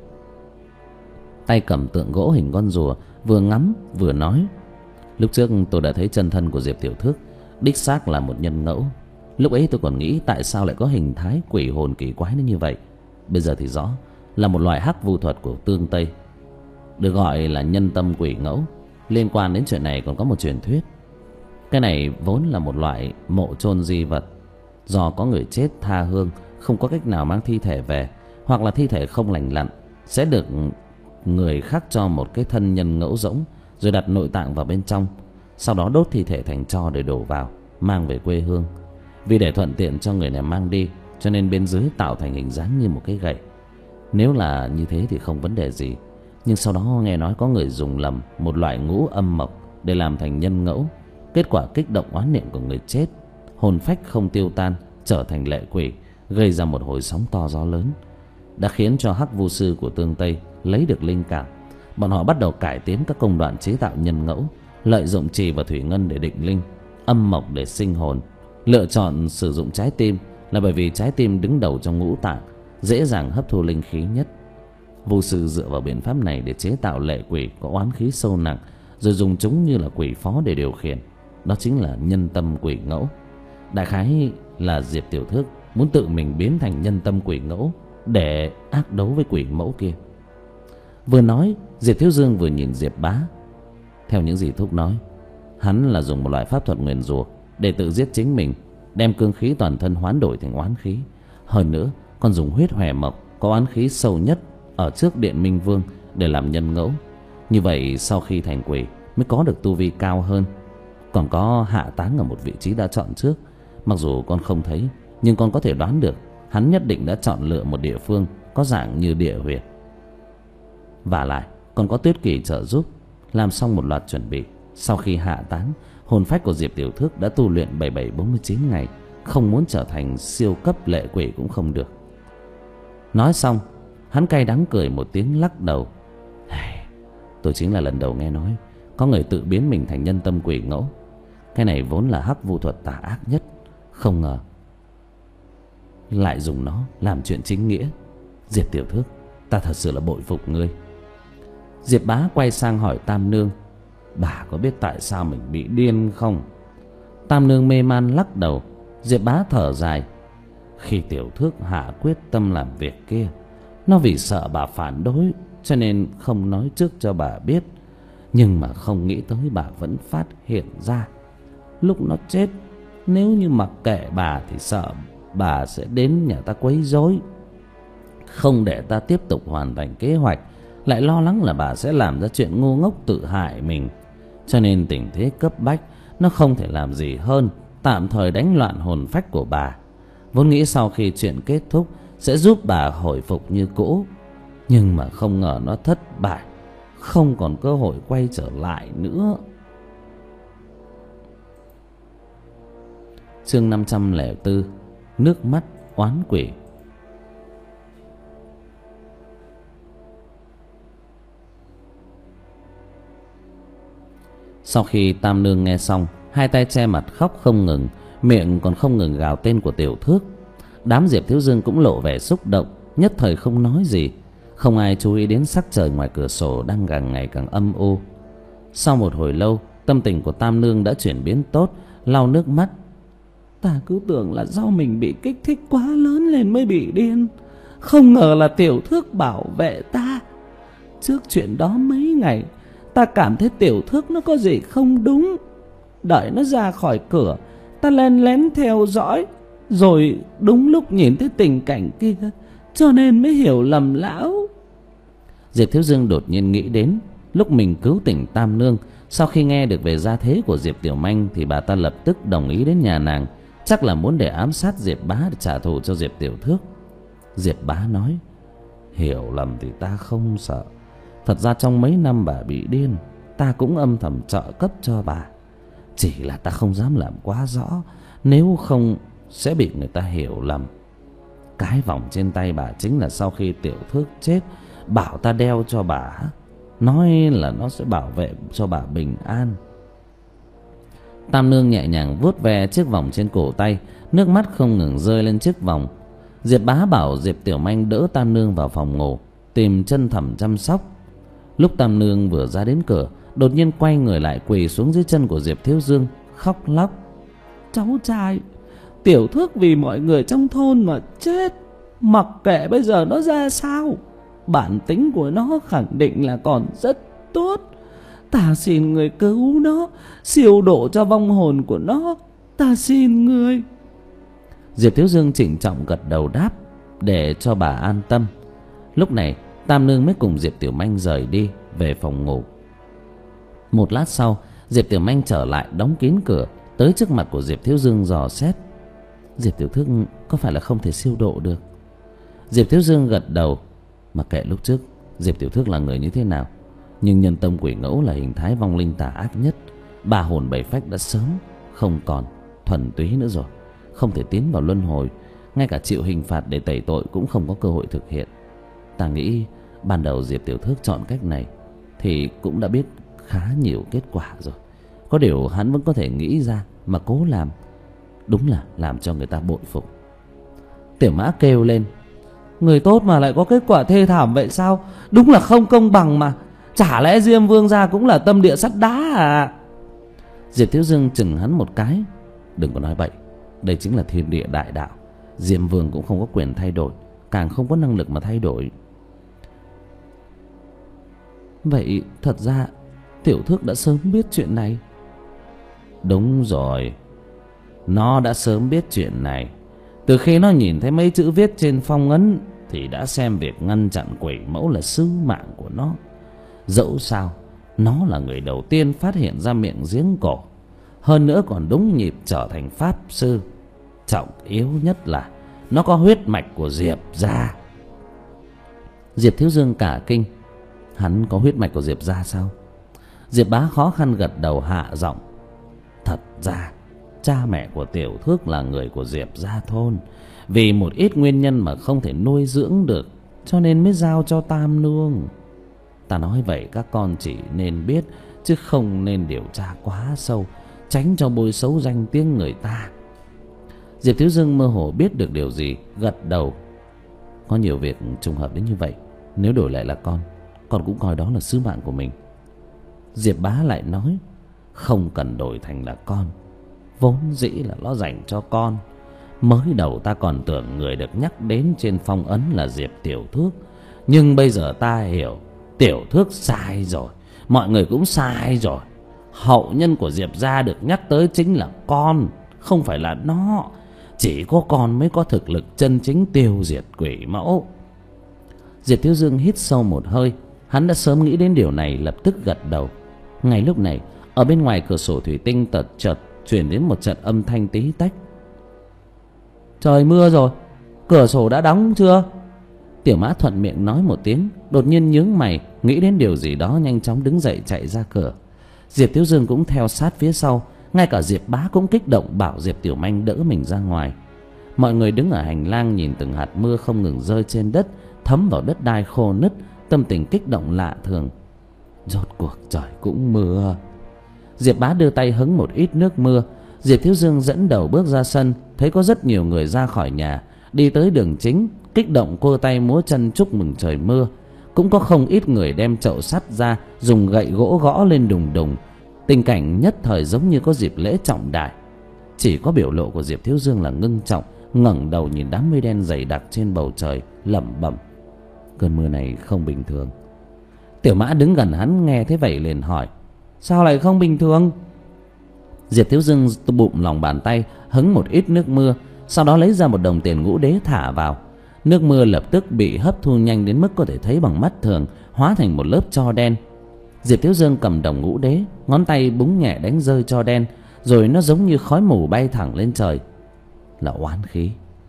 Tay cầm tượng gỗ hình con rùa, vừa ngắm vừa nói: lúc trước tôi đã thấy chân thân của Diệp Tiểu Thước, đích xác là một nhân ngẫu. Lúc ấy tôi còn nghĩ tại sao lại có hình thái quỷ hồn kỳ quái như vậy. Bây giờ thì rõ, là một loại hắc vu thuật của Tương Tây, được gọi là nhân tâm quỷ ngẫu. Liên quan đến chuyện này còn có một truyền thuyết. Cái này vốn là một loại mộ chôn di vật, do có người chết tha hương không có cách nào mang thi thể về, hoặc là thi thể không lành lặn, sẽ được người khác cho một cái thân nhân ngẫu rỗng, rồi đặt nội tạng vào bên trong, sau đó đốt thi thể thành tro để đổ vào, mang về quê hương. Vì để thuận tiện cho người này mang đi, cho nên bên dưới tạo thành hình dáng như một cái gậy. Nếu là như thế thì không vấn đề gì, nhưng sau đó nghe nói có người dùng lầm một loại ngũ âm mộc để làm thành nhân ngẫu. Kết quả kích động oán niệm của người chết, hồn phách không tiêu tan, trở thành lệ quỷ, gây ra một hồi sóng to gió lớn, đã khiến cho hắc vu sư của Tương Tây lấy được linh cảm. Bọn họ bắt đầu cải tiến các công đoạn chế tạo nhân ngẫu, lợi dụng trì và thủy ngân để định linh, âm mộc để sinh hồn. Lựa chọn sử dụng trái tim là bởi vì trái tim đứng đầu trong ngũ tạng, dễ dàng hấp thu linh khí nhất. Vu sư dựa vào biện pháp này để chế tạo lệ quỷ có oán khí sâu nặng, rồi dùng chúng như là quỷ phó để điều khiển. Đó chính là nhân tâm quỷ ngẫu. Đại khái là Diệp Tiểu Thước muốn tự mình biến thành nhân tâm quỷ ngẫu để ác đấu với quỷ mẫu kia. Vừa nói, Diệp Thiếu Dương vừa nhìn Diệp Bá. Theo những gì Thúc nói, hắn là dùng một loại pháp thuật nguyền rủa để tự giết chính mình, đem cương khí toàn thân hoán đổi thành oán khí. Hơn nữa còn dùng huyết hòe mộc có oán khí sâu nhất ở trước điện Minh Vương để làm nhân ngẫu. Như vậy sau khi thành quỷ mới có được tu vi cao hơn. Còn có hạ táng ở một vị trí đã chọn trước. Mặc dù con không thấy, nhưng con có thể đoán được hắn nhất định đã chọn lựa một địa phương có dạng như địa huyệt. Và lại còn có Tuyết Kỳ trợ giúp, làm xong một loạt chuẩn bị. Sau khi hạ táng, hồn phách của Diệp Tiểu Thước đã tu luyện bảy bảy bốn mươi chín ngày, không muốn trở thành siêu cấp lệ quỷ cũng không được. Nói xong, hắn cay đắng cười một tiếng, lắc đầu: Tôi chính là lần đầu nghe nói có người tự biến mình thành nhân tâm quỷ ngẫu. Cái này vốn là hắc vu thuật tà ác nhất, không ngờ lại dùng nó làm chuyện chính nghĩa. Diệp tiểu thước, ta thật sự là bội phục ngươi. Diệp Bá quay sang hỏi Tam Nương, bà có biết tại sao mình bị điên không? Tam Nương mê man lắc đầu. Diệp Bá thở dài, khi tiểu thước hạ quyết tâm làm việc kia, nó vì sợ bà phản đối cho nên không nói trước cho bà biết. Nhưng mà không nghĩ tới bà vẫn phát hiện ra. Lúc nó chết, nếu như mặc kệ bà thì sợ bà sẽ đến nhà ta quấy rối, không để ta tiếp tục hoàn thành kế hoạch, lại lo lắng là bà sẽ làm ra chuyện ngu ngốc tự hại mình. Cho nên tình thế cấp bách, nó không thể làm gì hơn tạm thời đánh loạn hồn phách của bà. Vốn nghĩ sau khi chuyện kết thúc sẽ giúp bà hồi phục như cũ, nhưng mà không ngờ nó thất bại, không còn cơ hội quay trở lại nữa. Chương năm trăm lẻ bốn. Nước mắt oán quỷ. Sau khi Tam Nương nghe xong, hai tay che mặt khóc không ngừng, miệng còn không ngừng gào tên của tiểu thước. Đám Diệp Thiếu Dương cũng lộ vẻ xúc động, nhất thời không nói gì. Không ai chú ý đến sắc trời ngoài cửa sổ đang càng ngày càng âm u. Sau một hồi lâu, tâm tình của Tam Nương đã chuyển biến tốt, lau nước mắt. Ta cứ tưởng là do mình bị kích thích quá lớn lên mới bị điên, không ngờ là tiểu thước bảo vệ ta. Trước chuyện đó mấy ngày, ta cảm thấy tiểu thước nó có gì không đúng. Đợi nó ra khỏi cửa, ta len lén theo dõi, rồi đúng lúc nhìn thấy tình cảnh kia, cho nên mới hiểu lầm lão. Diệp Thiếu Dương đột nhiên nghĩ đến lúc mình cứu tỉnh Tam Nương, sau khi nghe được về gia thế của Diệp Tiểu Manh thì bà ta lập tức đồng ý đến nhà nàng, chắc là muốn để ám sát Diệp Bá để trả thù cho Diệp Tiểu Thước. Diệp Bá nói, hiểu lầm thì ta không sợ. Thật ra trong mấy năm bà bị điên, ta cũng âm thầm trợ cấp cho bà. Chỉ là ta không dám làm quá rõ, nếu không sẽ bị người ta hiểu lầm. Cái vòng trên tay bà chính là sau khi Tiểu Thước chết, bảo ta đeo cho bà, nói là nó sẽ bảo vệ cho bà bình an. Tam Nương nhẹ nhàng vuốt ve chiếc vòng trên cổ tay, nước mắt không ngừng rơi lên chiếc vòng. Diệp Bá bảo Diệp Tiểu Manh đỡ Tam Nương vào phòng ngủ, tìm Chân Thẩm chăm sóc. Lúc Tam Nương vừa ra đến cửa, đột nhiên quay người lại quỳ xuống dưới chân của Diệp Thiếu Dương, khóc lóc. Cháu trai, Tiểu Thước vì mọi người trong thôn mà chết, mặc kệ bây giờ nó ra sao, bản tính của nó khẳng định là còn rất tốt. Ta xin người cứu nó, siêu độ cho vong hồn của nó, ta xin người. Diệp Thiếu Dương trịnh trọng gật đầu đáp, để cho bà an tâm. Lúc này Tam Nương mới cùng Diệp Tiểu Manh rời đi về phòng ngủ. Một lát sau, Diệp Tiểu Manh trở lại đóng kín cửa, tới trước mặt của Diệp Thiếu Dương dò xét. Diệp Tiểu Thước có phải là không thể siêu độ được? Diệp Thiếu Dương gật đầu. Mặc kệ lúc trước Diệp Tiểu Thước là người như thế nào, nhưng nhân tâm quỷ ngẫu là hình thái vong linh tà ác nhất. Ba hồn bảy phách đã sớm không còn thuần túy nữa rồi, không thể tiến vào luân hồi, ngay cả chịu hình phạt để tẩy tội cũng không có cơ hội thực hiện. Ta nghĩ ban đầu Diệp Tiểu Thước chọn cách này thì cũng đã biết khá nhiều kết quả rồi. Có điều hắn vẫn có thể nghĩ ra mà cố làm, đúng là làm cho người ta bội phục. Tiểu Mã kêu lên, người tốt mà lại có kết quả thê thảm vậy sao? Đúng là không công bằng mà. Chả lẽ Diêm Vương gia cũng là tâm địa sắt đá à? Diệp Thiếu Dương chừng hắn một cái. Đừng có nói bậy, đây chính là thiên địa đại đạo. Diêm Vương cũng không có quyền thay đổi, càng không có năng lực mà thay đổi. Vậy thật ra Tiểu Thước đã sớm biết chuyện này. Đúng rồi, nó đã sớm biết chuyện này. Từ khi nó nhìn thấy mấy chữ viết trên phong ấn thì đã xem việc ngăn chặn quỷ mẫu là sứ mạng của nó. Dẫu sao, nó là người đầu tiên phát hiện ra miệng giếng cổ, hơn nữa còn đúng nhịp trở thành pháp sư. Trọng yếu nhất là nó có huyết mạch của Diệp gia. Diệp Thiếu Dương cả kinh. Hắn có huyết mạch của Diệp gia sao? Diệp Bá khó khăn gật đầu hạ giọng. Thật ra cha mẹ của Tiểu Thước là người của Diệp gia thôn, vì một ít nguyên nhân mà không thể nuôi dưỡng được, cho nên mới giao cho Tam Nương. Ta nói vậy các con chỉ nên biết, chứ không nên điều tra quá sâu. tránh cho bôi xấu danh tiếng người ta. Diệp Thiếu Dương mơ hồ biết được điều gì, gật đầu. Có nhiều việc trùng hợp đến như vậy, nếu đổi lại là con, con cũng coi đó là sứ mạng của mình. Diệp Bá lại nói, không cần đổi thành là con, vốn dĩ là nó dành cho con. Mới đầu ta còn tưởng người được nhắc đến trên phong ấn là Diệp Tiểu Thước, nhưng bây giờ ta hiểu, Tiểu Thước sai rồi, mọi người cũng sai rồi. Hậu nhân của Diệp gia được nhắc tới chính là con, không phải là nó. Chỉ có con mới có thực lực chân chính tiêu diệt quỷ mẫu. Diệp Thiếu Dương hít sâu một hơi. Hắn đã sớm nghĩ đến điều này, lập tức gật đầu. Ngay lúc này, ở bên ngoài cửa sổ thủy tinh tật chợt truyền đến một trận âm thanh tí tách. Trời mưa rồi, cửa sổ đã đóng chưa? Tiểu Mã thuận miệng nói một tiếng, đột nhiên nhướng mày, nghĩ đến điều gì đó, nhanh chóng đứng dậy chạy ra cửa. Diệp Thiếu Dương cũng theo sát phía sau. Ngay cả Diệp Bá cũng kích động bảo Diệp Tiểu Manh đỡ mình ra ngoài. Mọi người đứng ở hành lang nhìn từng hạt mưa không ngừng rơi trên đất, thấm vào đất đai khô nứt, tâm tình kích động lạ thường. Rốt cuộc trời cũng mưa. Diệp Bá đưa tay hứng một ít nước mưa. Diệp Thiếu Dương dẫn đầu bước ra sân, thấy có rất nhiều người ra khỏi nhà, đi tới đường chính, kích động cua tay múa chân chúc mừng trời mưa. Cũng có không ít người đem chậu sắt ra, dùng gậy gỗ gõ lên đùng đùng. Tình cảnh nhất thời giống như có dịp lễ trọng đại. Chỉ có biểu lộ của Diệp Thiếu Dương là ngưng trọng, ngẩng đầu nhìn đám mây đen dày đặc trên bầu trời, lẩm bẩm, cơn mưa này không bình thường. Tiểu Mã đứng gần hắn nghe thế vậy liền hỏi, sao lại không bình thường? Diệp Thiếu Dương bụm lòng bàn tay hứng một ít nước mưa, sau đó lấy ra một đồng tiền ngũ đế thả vào. Nước mưa lập tức bị hấp thu nhanh đến mức có thể thấy bằng mắt thường, hóa thành một lớp tro đen. Diệp Thiếu Dương cầm đồng ngũ đế, ngón tay búng nhẹ đánh rơi tro đen, rồi nó giống như khói mù bay thẳng lên trời. Là oán khí.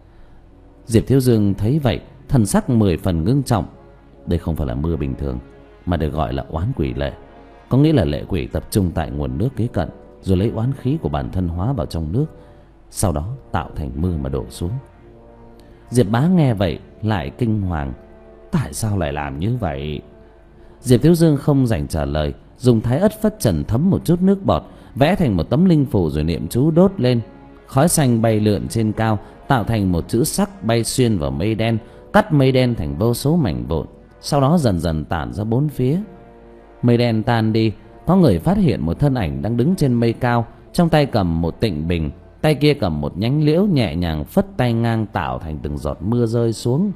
Diệp Thiếu Dương thấy vậy, thần sắc mười phần ngưng trọng. Đây không phải là mưa bình thường, mà được gọi là oán quỷ lệ. Có nghĩa là lệ quỷ tập trung tại nguồn nước kế cận, rồi lấy oán khí của bản thân hóa vào trong nước, sau đó tạo thành mưa mà đổ xuống. Diệp Bá nghe vậy lại kinh hoàng, tại sao lại làm như vậy? Diệp Thiếu Dương không dành trả lời, dùng thái ất phất trần thấm một chút nước bọt, vẽ thành một tấm linh phù rồi niệm chú đốt lên. Khói xanh bay lượn trên cao, tạo thành một chữ sắc bay xuyên vào mây đen, cắt mây đen thành vô số mảnh vụn, sau đó dần dần tản ra bốn phía. Mây đen tan đi, có người phát hiện một thân ảnh đang đứng trên mây cao, trong tay cầm một tịnh bình, tay kia cầm một nhánh liễu, nhẹ nhàng phất tay ngang tạo thành từng giọt mưa rơi xuống.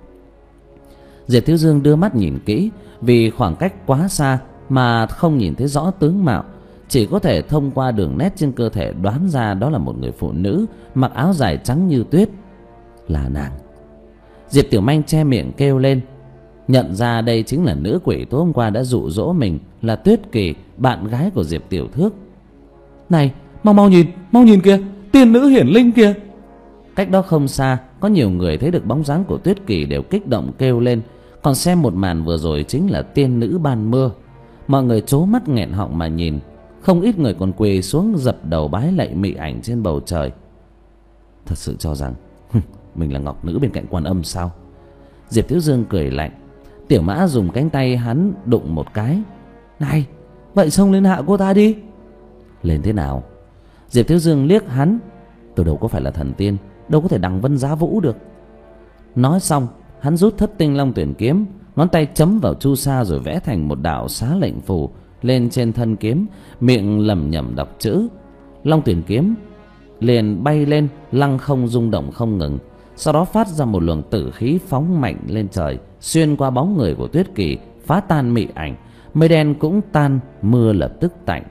Diệp Thiếu Dương đưa mắt nhìn kỹ, vì khoảng cách quá xa mà không nhìn thấy rõ tướng mạo, chỉ có thể thông qua đường nét trên cơ thể đoán ra đó là một người phụ nữ mặc áo dài trắng như tuyết. Là nàng. Diệp Tiểu Manh che miệng kêu lên, nhận ra đây chính là nữ quỷ tối hôm qua đã dụ dỗ mình, là Tuyết Kỳ, bạn gái của Diệp Tiểu Thước. Này, mau mau nhìn, mau nhìn kìa, tiên nữ hiển linh kìa. Cách đó không xa, có nhiều người thấy được bóng dáng của Tuyết Kỳ đều kích động kêu lên. Còn xem một màn vừa rồi chính là tiên nữ ban mưa. Mọi người trố mắt nghẹn họng mà nhìn, không ít người còn quỳ xuống dập đầu bái lạy mị ảnh trên bầu trời. Thật sự cho rằng mình là ngọc nữ bên cạnh Quan Âm sao? Diệp Thiếu Dương cười lạnh. Tiểu Mã dùng cánh tay hắn đụng một cái. Này, vậy xông lên hạ cô ta đi. Lên thế nào? Diệp Thiếu Dương liếc hắn. Tôi đâu có phải là thần tiên, đâu có thể đằng vân giá vũ được. Nói xong, hắn rút thất tinh long tuyển kiếm, ngón tay chấm vào chu sa rồi vẽ thành một đạo xá lệnh phù lên trên thân kiếm, miệng lẩm nhẩm đọc chữ. Long tuyển kiếm liền bay lên, lăng không rung động không ngừng, sau đó phát ra một luồng tử khí phóng mạnh lên trời, xuyên qua bóng người của Tuyết Kỳ, phá tan mị ảnh. Mây đen cũng tan, mưa lập tức tạnh.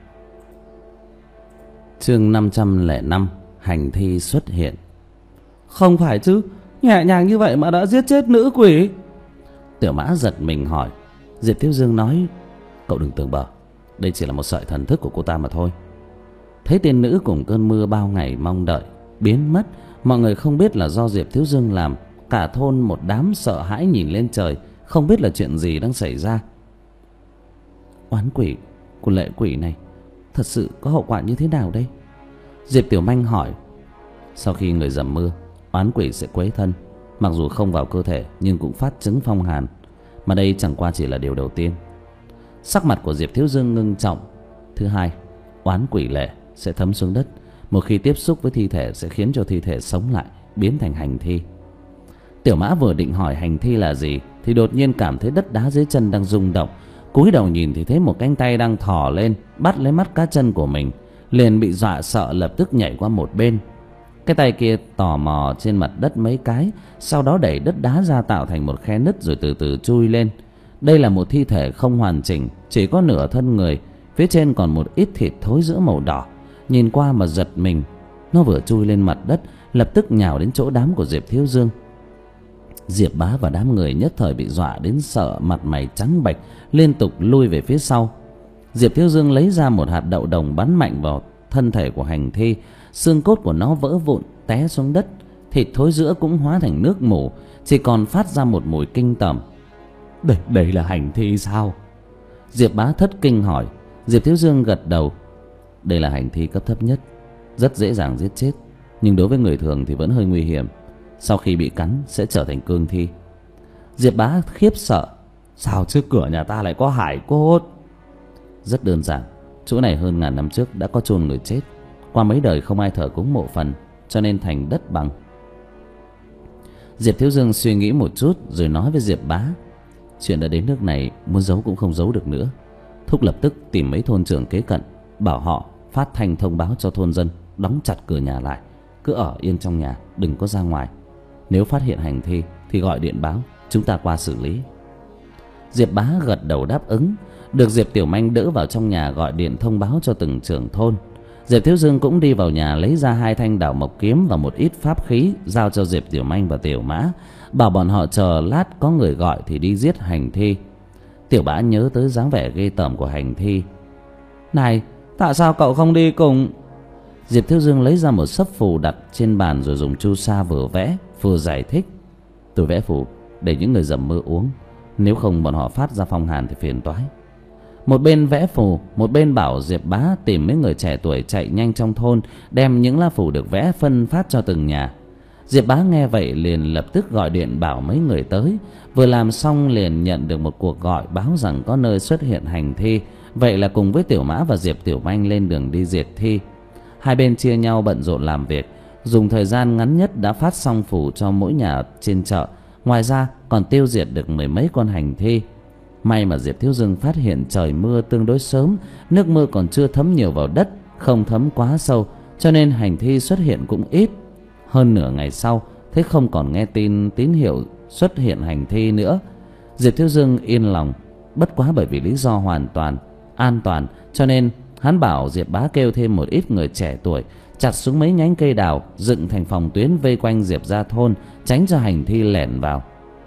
Chương năm trăm lẻ năm, hành thi xuất hiện. Không phải chứ, nhẹ nhàng như vậy mà đã giết chết nữ quỷ? Tiểu Mã giật mình hỏi. Diệp Thiếu Dương nói, cậu đừng tưởng bở, đây chỉ là một sợi thần thức của cô ta mà thôi. Thấy tiên nữ cùng cơn mưa bao ngày mong đợi biến mất, mọi người không biết là do Diệp Thiếu Dương làm. Cả thôn một đám sợ hãi nhìn lên trời, không biết là chuyện gì đang xảy ra. Oán quỷ của lệ quỷ này thật sự có hậu quả như thế nào đây? Diệp Tiểu Manh hỏi. Sau khi người dầm mưa, oán quỷ sẽ quấy thân, mặc dù không vào cơ thể nhưng cũng phát chứng phong hàn, mà đây chẳng qua chỉ là điều đầu tiên. Sắc mặt của Diệp Thiếu Dương ngưng trọng. Thứ hai, oán quỷ lệ sẽ thấm xuống đất. Một khi tiếp xúc với thi thể sẽ khiến cho thi thể sống lại, biến thành hành thi. Tiểu Mã vừa định hỏi hành thi là gì thì đột nhiên cảm thấy đất đá dưới chân đang rung động. Cúi đầu nhìn thì thấy một cánh tay đang thò lên bắt lấy mắt cá chân của mình. Liền bị dọa sợ, lập tức nhảy qua một bên. Cái tay kia tò mò trên mặt đất mấy cái, sau đó đẩy đất đá ra tạo thành một khe nứt rồi từ từ chui lên. Đây là một thi thể không hoàn chỉnh, chỉ có nửa thân người, phía trên còn một ít thịt thối rữa màu đỏ. Nhìn qua mà giật mình. Nó vừa chui lên mặt đất, lập tức nhào đến chỗ đám của Diệp Thiếu Dương. Diệp Bá và đám người nhất thời bị dọa đến sợ mặt mày trắng bệch, liên tục lui về phía sau. Diệp Thiếu Dương lấy ra một hạt đậu đồng bắn mạnh vào thân thể của hành thi. Xương cốt của nó vỡ vụn té xuống đất, thịt thối rữa cũng hóa thành nước mủ, chỉ còn phát ra một mùi kinh tởm. Đây, đây là hành thi sao? Diệp Bá thất kinh hỏi. Diệp Thiếu Dương gật đầu. Đây là hành thi cấp thấp nhất, rất dễ dàng giết chết, nhưng đối với người thường thì vẫn hơi nguy hiểm. Sau khi bị cắn sẽ trở thành cương thi. Diệp Bá khiếp sợ. Sao trước cửa nhà ta lại có hải cốt? Rất đơn giản, chỗ này hơn ngàn năm trước đã có chôn người chết. Qua mấy đời không ai thờ cúng mộ phần, cho nên thành đất bằng. Diệp Thiếu Dương suy nghĩ một chút rồi nói với Diệp Bá. Chuyện đã đến nước này, muốn giấu cũng không giấu được nữa. Thúc lập tức tìm mấy thôn trưởng kế cận, bảo họ phát thanh thông báo cho thôn dân đóng chặt cửa nhà lại, cứ ở yên trong nhà, đừng có ra ngoài. Nếu phát hiện hành thi thì gọi điện báo, chúng ta qua xử lý. Diệp Bá gật đầu đáp ứng. Được Diệp Tiểu Manh đỡ vào trong nhà gọi điện thông báo cho từng trưởng thôn. Diệp Thiếu Dương cũng đi vào nhà lấy ra hai thanh đảo mộc kiếm và một ít pháp khí, giao cho Diệp Tiểu Manh và Tiểu Mã, bảo bọn họ chờ lát có người gọi thì đi giết hành thi. Tiểu Bá nhớ tới dáng vẻ ghê tởm của hành thi. Này, tại sao cậu không đi cùng? Diệp Thiếu Dương lấy ra một sấp phù đặt trên bàn rồi dùng chu sa vừa vẽ vừa giải thích. Tôi vẽ phù để những người dầm mưa uống, nếu không bọn họ phát ra phong hàn thì phiền toái. Một bên vẽ phù, một bên bảo Diệp Bá tìm mấy người trẻ tuổi chạy nhanh trong thôn, đem những lá phù được vẽ phân phát cho từng nhà. Diệp Bá nghe vậy liền lập tức gọi điện bảo mấy người tới. Vừa làm xong liền nhận được một cuộc gọi báo rằng có nơi xuất hiện hành thi. Vậy là cùng với Tiểu Mã và Diệp Tiểu Manh lên đường đi diệt thi. Hai bên chia nhau bận rộn làm việc, dùng thời gian ngắn nhất đã phát xong phù cho mỗi nhà trên chợ. Ngoài ra còn tiêu diệt được mười mấy con hành thi. May mà Diệp Thiếu Dương phát hiện trời mưa tương đối sớm, nước mưa còn chưa thấm nhiều vào đất, không thấm quá sâu, cho nên hành thi xuất hiện cũng ít. Hơn nửa ngày sau, thế không còn nghe tin tín hiệu xuất hiện hành thi nữa. Diệp Thiếu Dương yên lòng, bất quá bởi vì lý do hoàn toàn an toàn, cho nên hắn bảo Diệp Bá kêu thêm một ít người trẻ tuổi chặt xuống mấy nhánh cây đào, dựng thành phòng tuyến vây quanh Diệp gia thôn, tránh cho hành thi lẻn vào.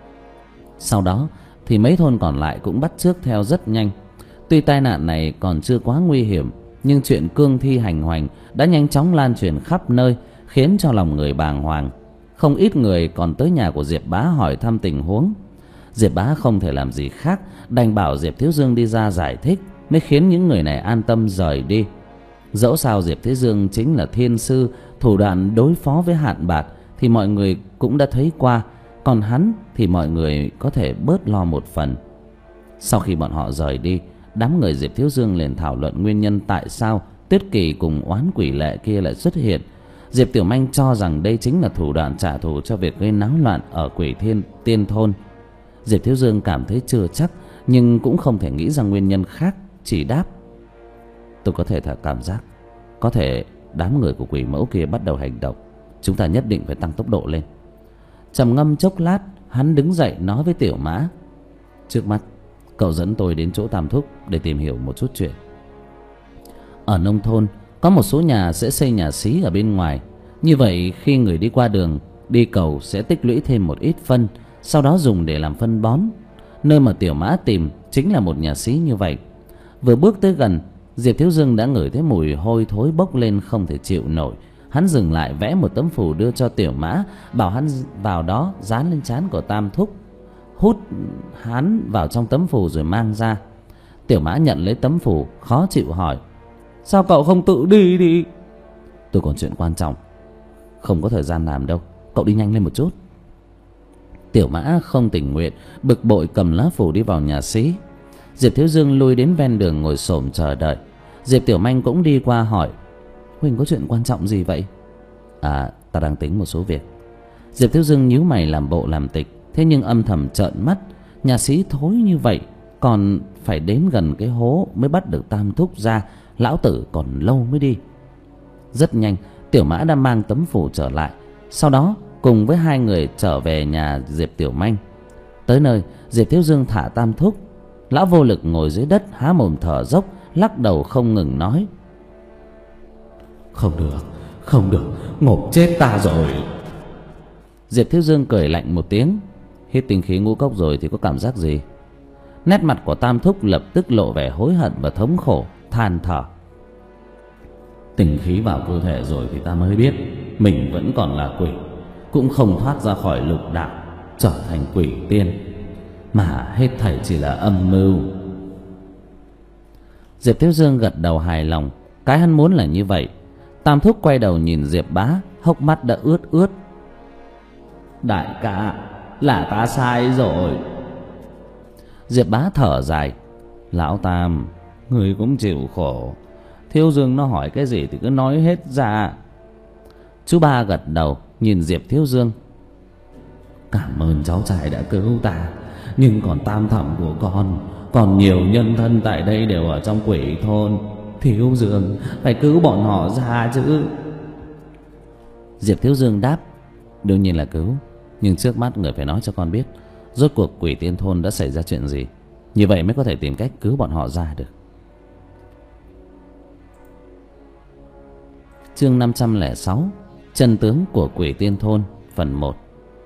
Sau đó thì mấy thôn còn lại cũng bắt chước theo rất nhanh. Tuy tai nạn này còn chưa quá nguy hiểm, nhưng chuyện cương thi hành hoành đã nhanh chóng lan truyền khắp nơi, khiến cho lòng người bàng hoàng. Không ít người còn tới nhà của Diệp Bá hỏi thăm tình huống. Diệp Bá không thể làm gì khác, đành bảo Diệp Thiếu Dương đi ra giải thích, mới khiến những người này an tâm rời đi. Dẫu sao Diệp Thiếu Dương chính là thiên sư, thủ đoạn đối phó với hạn bạt thì mọi người cũng đã thấy qua, còn hắn thì mọi người có thể bớt lo một phần. Sau khi bọn họ rời đi, đám người Diệp Thiếu Dương liền thảo luận nguyên nhân tại sao Tuyết Kỳ cùng oán quỷ lệ kia lại xuất hiện. Diệp Tiểu Manh cho rằng đây chính là thủ đoạn trả thù cho việc gây náo loạn ở Quỷ Thiên Tiên thôn. Diệp Thiếu Dương cảm thấy chưa chắc, nhưng cũng không thể nghĩ ra nguyên nhân khác, chỉ đáp: tôi có thể thả cảm giác, có thể đám người của quỷ mẫu kia bắt đầu hành động, chúng ta nhất định phải tăng tốc độ lên. Trầm ngâm chốc lát, hắn đứng dậy nói với Tiểu Mã: trước mắt cậu dẫn tôi đến chỗ Tam Thúc để tìm hiểu một chút chuyện. Ở nông thôn có một số nhà sẽ xây nhà xí ở bên ngoài, như vậy khi người đi qua đường đi cầu sẽ tích lũy thêm một ít phân, sau đó dùng để làm phân bón. Nơi mà Tiểu Mã tìm chính là một nhà xí như vậy. Vừa bước tới gần, Diệp Thiếu Dương đã ngửi thấy mùi hôi thối bốc lên không thể chịu nổi. Hắn dừng lại vẽ một tấm phù đưa cho Tiểu Mã, bảo hắn vào đó dán lên trán của Tam Thúc. Hút hắn vào trong tấm phù rồi mang ra. Tiểu Mã nhận lấy tấm phù, khó chịu hỏi: sao cậu không tự đi đi? Tôi còn chuyện quan trọng, không có thời gian làm đâu, cậu đi nhanh lên một chút. Tiểu Mã không tình nguyện, bực bội cầm lá phù đi vào nhà xí. Diệp Thiếu Dương lui đến ven đường ngồi xổm chờ đợi. Diệp Tiểu Manh cũng đi qua hỏi: huynh có chuyện quan trọng gì vậy? À, ta đang tính một số việc. Diệp Thiếu Dương nhíu mày làm bộ làm tịch, thế nhưng âm thầm trợn mắt. Nhà sĩ thối như vậy, còn phải đến gần cái hố mới bắt được Tam Thúc ra. Lão tử còn lâu mới đi. Rất nhanh, Tiểu Mã đã mang tấm phủ trở lại. Sau đó cùng với hai người trở về nhà Diệp Tiểu Manh. Tới nơi, Diệp Thiếu Dương thả Tam Thúc. Lão vô lực ngồi dưới đất há mồm thở dốc, lắc đầu không ngừng nói: Không được, không được, ngộp chết ta rồi. Diệp Thiếu Dương cười lạnh một tiếng: Hít tinh khí ngũ cốc rồi thì có cảm giác gì? Nét mặt của Tam Thúc lập tức lộ vẻ hối hận và thống khổ, than thở: Tinh khí vào cơ thể rồi thì ta mới biết mình vẫn còn là quỷ, cũng không thoát ra khỏi lục đạo, trở thành quỷ tiên, mà hết thảy chỉ là âm mưu. Diệp Thiếu Dương gật đầu hài lòng. Cái hắn muốn là như vậy. Tam Thúc quay đầu nhìn Diệp Bá, hốc mắt đã ướt ướt. Đại ca, là ta sai rồi. Diệp Bá thở dài: Lão Tam, người cũng chịu khổ. Thiếu Dương nó hỏi cái gì thì cứ nói hết ra. Chú Ba gật đầu nhìn Diệp Thiếu Dương: Cảm ơn cháu trai đã cứu ta, nhưng còn tam thẩm của con, còn nhiều nhân thân tại đây đều ở trong quỷ thôn. Thiếu Dương phải cứu bọn họ ra chứ. Diệp Thiếu Dương đáp: Đương nhiên là cứu, nhưng trước mắt người phải nói cho con biết rốt cuộc quỷ tiên thôn đã xảy ra chuyện gì, như vậy mới có thể tìm cách cứu bọn họ ra được. Chương năm trăm lẻ sáu: Chân tướng của quỷ tiên thôn, phần một.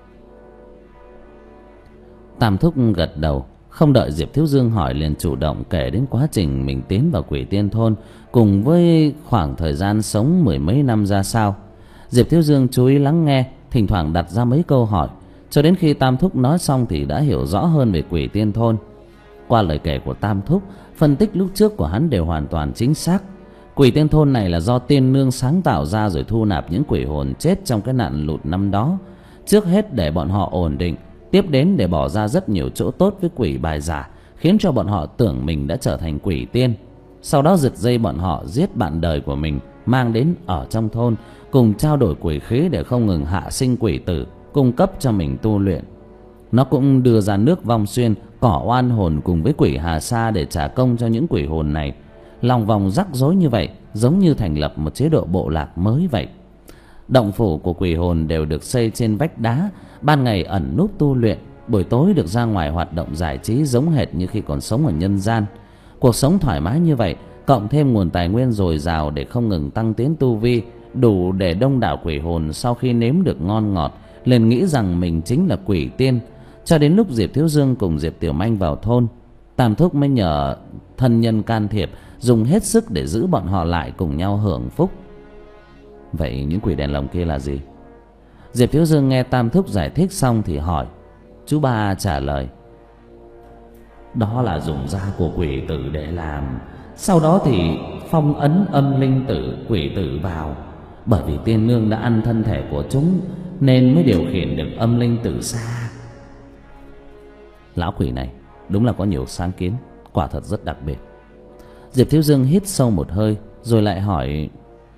Tam Thúc gật đầu, không đợi Diệp Thiếu Dương hỏi liền chủ động kể đến quá trình mình tiến vào quỷ tiên thôn, cùng với khoảng thời gian sống mười mấy năm ra sao. Diệp Thiếu Dương chú ý lắng nghe, thỉnh thoảng đặt ra mấy câu hỏi, cho đến khi Tam Thúc nói xong thì đã hiểu rõ hơn về quỷ tiên thôn. Qua lời kể của Tam Thúc, phân tích lúc trước của hắn đều hoàn toàn chính xác. Quỷ tiên thôn này là do tiên nương sáng tạo ra rồi thu nạp những quỷ hồn chết trong cái nạn lụt năm đó, trước hết để bọn họ ổn định, tiếp đến để bỏ ra rất nhiều chỗ tốt với quỷ bài giả, khiến cho bọn họ tưởng mình đã trở thành quỷ tiên. Sau đó giật dây bọn họ giết bạn đời của mình, mang đến ở trong thôn, cùng trao đổi quỷ khí để không ngừng hạ sinh quỷ tử, cung cấp cho mình tu luyện. Nó cũng đưa ra nước vong xuyên, cỏ oan hồn cùng với quỷ hà sa để trả công cho những quỷ hồn này. Lòng vòng rắc rối như vậy, giống như thành lập một chế độ bộ lạc mới vậy. Động phủ của quỷ hồn đều được xây trên vách đá, ban ngày ẩn núp tu luyện, buổi tối được ra ngoài hoạt động giải trí giống hệt như khi còn sống ở nhân gian. Cuộc sống thoải mái như vậy, cộng thêm nguồn tài nguyên dồi dào để không ngừng tăng tiến tu vi, đủ để đông đảo quỷ hồn sau khi nếm được ngon ngọt liền nghĩ rằng mình chính là quỷ tiên. Cho đến lúc Diệp Thiếu Dương cùng Diệp Tiểu Manh vào thôn, Tam Thúc mới nhờ thân nhân can thiệp, dùng hết sức để giữ bọn họ lại cùng nhau hưởng phúc. Vậy những quỷ đèn lồng kia là gì? Diệp Thiếu Dương nghe Tam Thúc giải thích xong thì hỏi. Chú Ba trả lời: Đó là dùng da của quỷ tử để làm, sau đó thì phong ấn âm linh tử quỷ tử vào. Bởi vì tiên nương đã ăn thân thể của chúng nên mới điều khiển được âm linh tử xa. Lão quỷ này đúng là có nhiều sáng kiến, quả thật rất đặc biệt. Diệp Thiếu Dương hít sâu một hơi rồi lại hỏi: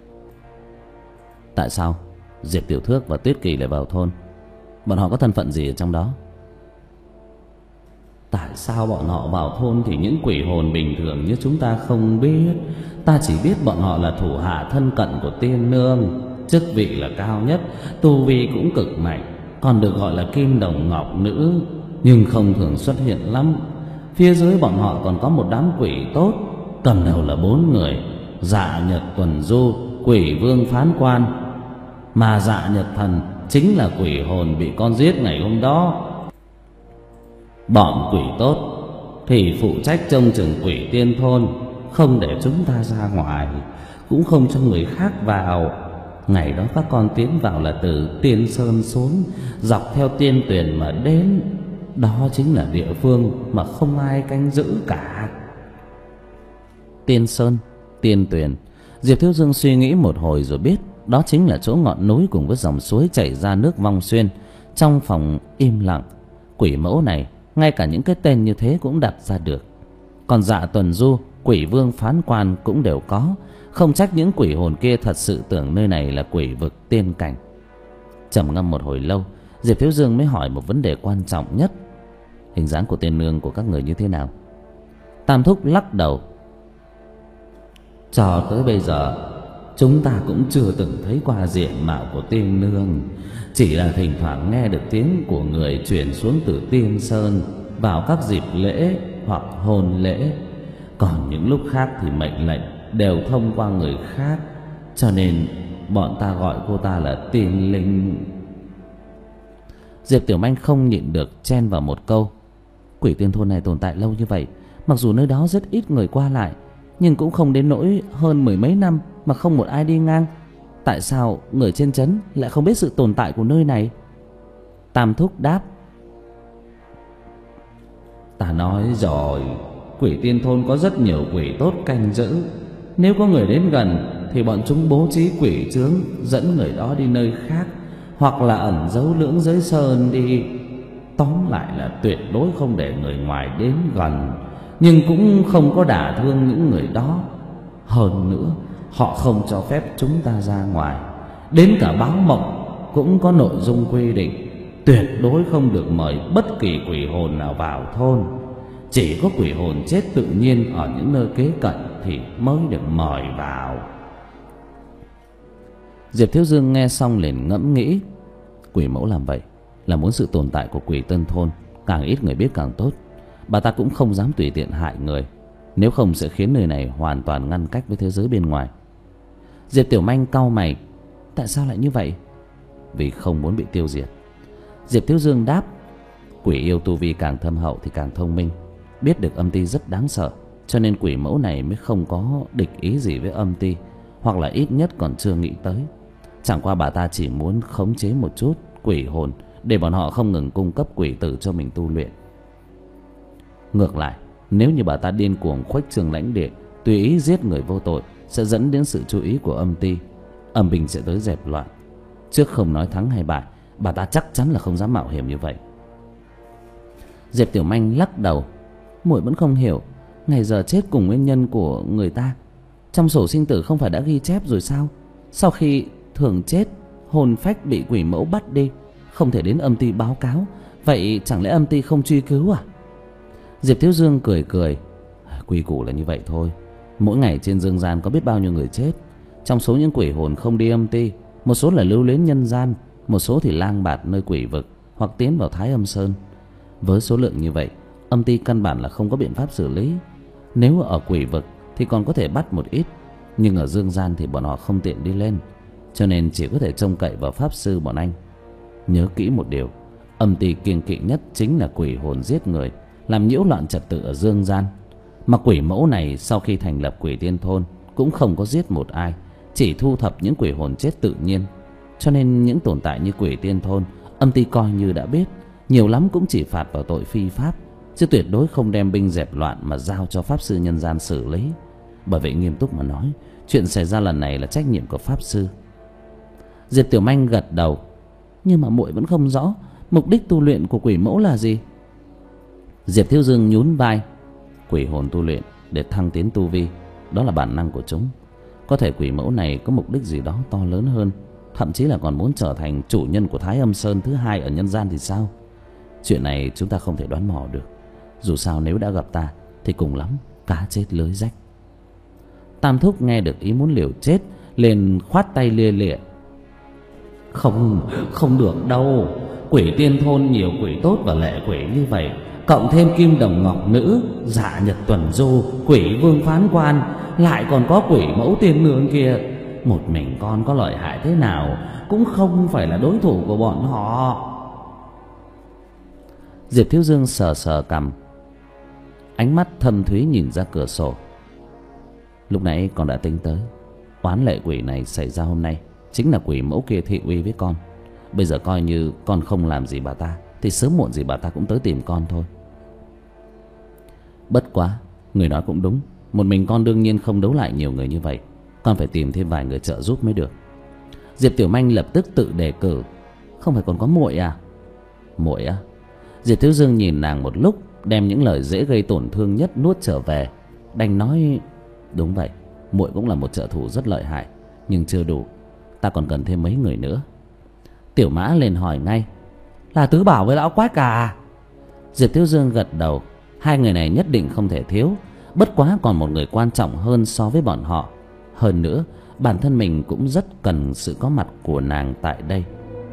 Tại sao Diệp Tiểu Thước và Tuyết Kỳ lại vào thôn? Bọn họ có thân phận gì ở trong đó? Tại sao bọn họ vào thôn thì những quỷ hồn bình thường như chúng ta không biết. Ta chỉ biết bọn họ là thủ hạ thân cận của tiên nương, chức vị là cao nhất, tu vi cũng cực mạnh, còn được gọi là Kim Đồng Ngọc Nữ, nhưng không thường xuất hiện lắm. Phía dưới bọn họ còn có một đám quỷ tốt, cầm đầu là bốn người: Dạ Nhật Tuần Du, Quỷ Vương Phán Quan, mà Dạ Nhật Thần chính là quỷ hồn bị con giết ngày hôm đó. Bọn quỷ tốt thì phụ trách trông chừng quỷ tiên thôn, không để chúng ta ra ngoài, cũng không cho người khác vào. Ngày đó các con tiến vào là từ Tiên Sơn xuống, dọc theo Tiên Tuyền mà đến. Đó chính là địa phương mà không ai canh giữ cả. Tiên Sơn, Tiên Tuyền. Diệp Thiếu Dương suy nghĩ một hồi rồi biết đó chính là chỗ ngọn núi cùng với dòng suối chảy ra nước vong xuyên. Trong phòng im lặng, quỷ mẫu này ngay cả những cái tên như thế cũng đặt ra được. Còn Dạ Tuần Du, Quỷ Vương Phán Quan cũng đều có. Không trách những quỷ hồn kia thật sự tưởng nơi này là quỷ vực tiên cảnh. Trầm ngâm một hồi lâu, Diệp Thiếu Dương mới hỏi một vấn đề quan trọng nhất: hình dáng của tiên nương của các người như thế nào? Tam Thúc lắc đầu: cho tới bây giờ chúng ta cũng chưa từng thấy qua diện mạo của tiên nương, chỉ là thỉnh thoảng nghe được tiếng của người truyền xuống từ Tiên Sơn vào các dịp lễ hoặc hôn lễ. Còn những lúc khác thì mệnh lệnh đều thông qua người khác, cho nên bọn ta gọi cô ta là tiên linh. Diệp Tiểu Manh không nhịn được chen vào một câu: quỷ tiên thôn này tồn tại lâu như vậy, mặc dù nơi đó rất ít người qua lại, nhưng cũng không đến nỗi hơn mười mấy năm mà không một ai đi ngang. Tại sao người trên trấn lại không biết sự tồn tại của nơi này? Tam Thúc đáp: ta nói rồi, quỷ tiên thôn có rất nhiều quỷ tốt canh giữ. Nếu có người đến gần thì bọn chúng bố trí quỷ chướng dẫn người đó đi nơi khác, hoặc là ẩn giấu lưỡng giới sơn đi. Tóm lại là tuyệt đối không để người ngoài đến gần, nhưng cũng không có đả thương những người đó. Hơn nữa, họ không cho phép chúng ta ra ngoài. Đến cả báo mộng cũng có nội dung quy định tuyệt đối không được mời bất kỳ quỷ hồn nào vào thôn. Chỉ có quỷ hồn chết tự nhiên ở những nơi kế cận thì mới được mời vào. Diệp Thiếu Dương nghe xong liền ngẫm nghĩ: quỷ mẫu làm vậy là muốn sự tồn tại của quỷ tân thôn càng ít người biết càng tốt. Bà ta cũng không dám tùy tiện hại người, nếu không sẽ khiến nơi này hoàn toàn ngăn cách với thế giới bên ngoài. Diệp Tiểu Manh cau mày: tại sao lại như vậy? Vì không muốn bị tiêu diệt. Diệp Thiếu Dương đáp: quỷ yêu tu vi càng thâm hậu thì càng thông minh, biết được âm ty rất đáng sợ, cho nên quỷ mẫu này mới không có địch ý gì với âm ty, hoặc là ít nhất còn chưa nghĩ tới. Chẳng qua bà ta chỉ muốn khống chế một chút quỷ hồn để bọn họ không ngừng cung cấp quỷ tử cho mình tu luyện. Ngược lại, nếu như bà ta điên cuồng khuếch trương lãnh địa, tùy ý giết người vô tội, sẽ dẫn đến sự chú ý của âm ty. Âm binh sẽ tới dẹp loạn. Trước không nói thắng hay bại, bà ta chắc chắn là không dám mạo hiểm như vậy. Diệp Tiểu Manh lắc đầu: muội vẫn không hiểu, ngày giờ chết cùng nguyên nhân của người ta trong sổ sinh tử không phải đã ghi chép rồi sao? Sau khi thường chết, hồn phách bị quỷ mẫu bắt đi, không thể đến âm ty báo cáo, vậy chẳng lẽ âm ty không truy cứu à? Diệp Thiếu Dương cười cười: quy củ là như vậy thôi. Mỗi ngày trên dương gian có biết bao nhiêu người chết. Trong số những quỷ hồn không đi âm ty, một số là lưu luyến nhân gian, một số thì lang bạt nơi quỷ vực hoặc tiến vào Thái Âm Sơn. Với số lượng như vậy, âm ty căn bản là không có biện pháp xử lý. Nếu ở quỷ vực thì còn có thể bắt một ít, nhưng ở dương gian thì bọn họ không tiện đi lên, cho nên chỉ có thể trông cậy vào pháp sư bọn anh. Nhớ kỹ một điều, âm ty kiêng kỵ nhất chính là quỷ hồn giết người, làm nhiễu loạn trật tự ở dương gian. Mà quỷ mẫu này sau khi thành lập quỷ tiên thôn cũng không có giết một ai, chỉ thu thập những quỷ hồn chết tự nhiên. Cho nên những tồn tại như quỷ tiên thôn, âm ty coi như đã biết, nhiều lắm cũng chỉ phạt vào tội phi pháp, chứ tuyệt đối không đem binh dẹp loạn mà giao cho pháp sư nhân gian xử lý. Bởi vậy nghiêm túc mà nói, chuyện xảy ra lần này là trách nhiệm của pháp sư. Diệp Tiểu Manh gật đầu: nhưng mà muội vẫn không rõ mục đích tu luyện của quỷ mẫu là gì. Diệp Thiếu Dương nhún vai: quỷ hồn tu luyện để thăng tiến tu vi, đó là bản năng của chúng. Có thể quỷ mẫu này có mục đích gì đó to lớn hơn, thậm chí là còn muốn trở thành chủ nhân của Thái Âm Sơn thứ hai ở nhân gian thì sao? Chuyện này chúng ta không thể đoán mò được. Dù sao nếu đã gặp ta thì cùng lắm cá chết lưới rách. Tam Thúc nghe được ý muốn liều chết liền khoát tay lia lịa: không, không được đâu. Quỷ tiên thôn nhiều quỷ tốt và lệ quỷ như vậy, cộng thêm kim đồng ngọc nữ, dạ nhật tuần du, quỷ vương phán quan, lại còn có quỷ mẫu tiên nương kia. Một mình con có lợi hại thế nào cũng không phải là đối thủ của bọn họ. Diệp Thiếu Dương sờ sờ cằm, ánh mắt thâm thúy nhìn ra cửa sổ. Lúc nãy con đã tính tới, oán lệ quỷ này xảy ra hôm nay chính là quỷ mẫu kia thị uy với con. Bây giờ coi như con không làm gì bà ta thì sớm muộn gì bà ta cũng tới tìm con thôi. Bất quá, người nói cũng đúng, một mình con đương nhiên không đấu lại nhiều người như vậy, con phải tìm thêm vài người trợ giúp mới được. Diệp Tiểu Manh lập tức tự đề cử: không phải còn có muội à? Muội á? Diệp Thiếu Dương nhìn nàng một lúc, đem những lời dễ gây tổn thương nhất nuốt trở về, đành nói: đúng vậy, muội cũng là một trợ thủ rất lợi hại, nhưng chưa đủ, ta còn cần thêm mấy người nữa. Tiểu Mã lên hỏi ngay: Là Tứ Bảo với lão Quách à? Diệp Thiếu Dương gật đầu. Hai người này nhất định không thể thiếu, bất quá còn một người quan trọng hơn so với bọn họ. Hơn nữa, bản thân mình cũng rất cần sự có mặt của nàng tại đây.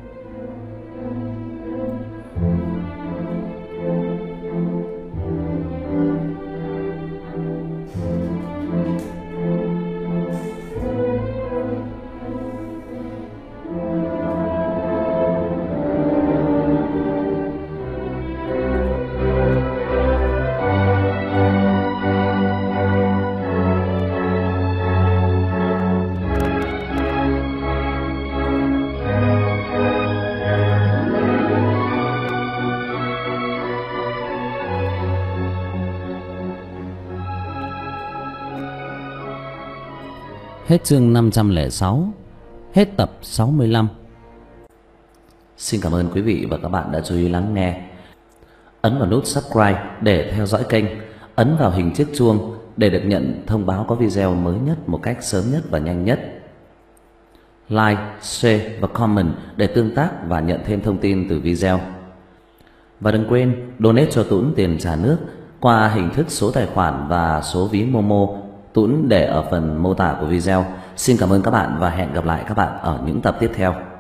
Hết chương năm trăm lẻ sáu, hết tập sáu mươi lăm. Xin cảm ơn quý vị và các bạn đã chú ý lắng nghe. Ấn vào nút subscribe để theo dõi kênh, ấn vào hình chiếc chuông để được nhận thông báo có video mới nhất một cách sớm nhất và nhanh nhất. Like, share và comment để tương tác và nhận thêm thông tin từ video. Và đừng quên donate cho Tuấn tiền trả nước qua hình thức số tài khoản và số ví Momo, Tuấn để ở phần mô tả của video. Xin cảm ơn các bạn và hẹn gặp lại các bạn ở những tập tiếp theo.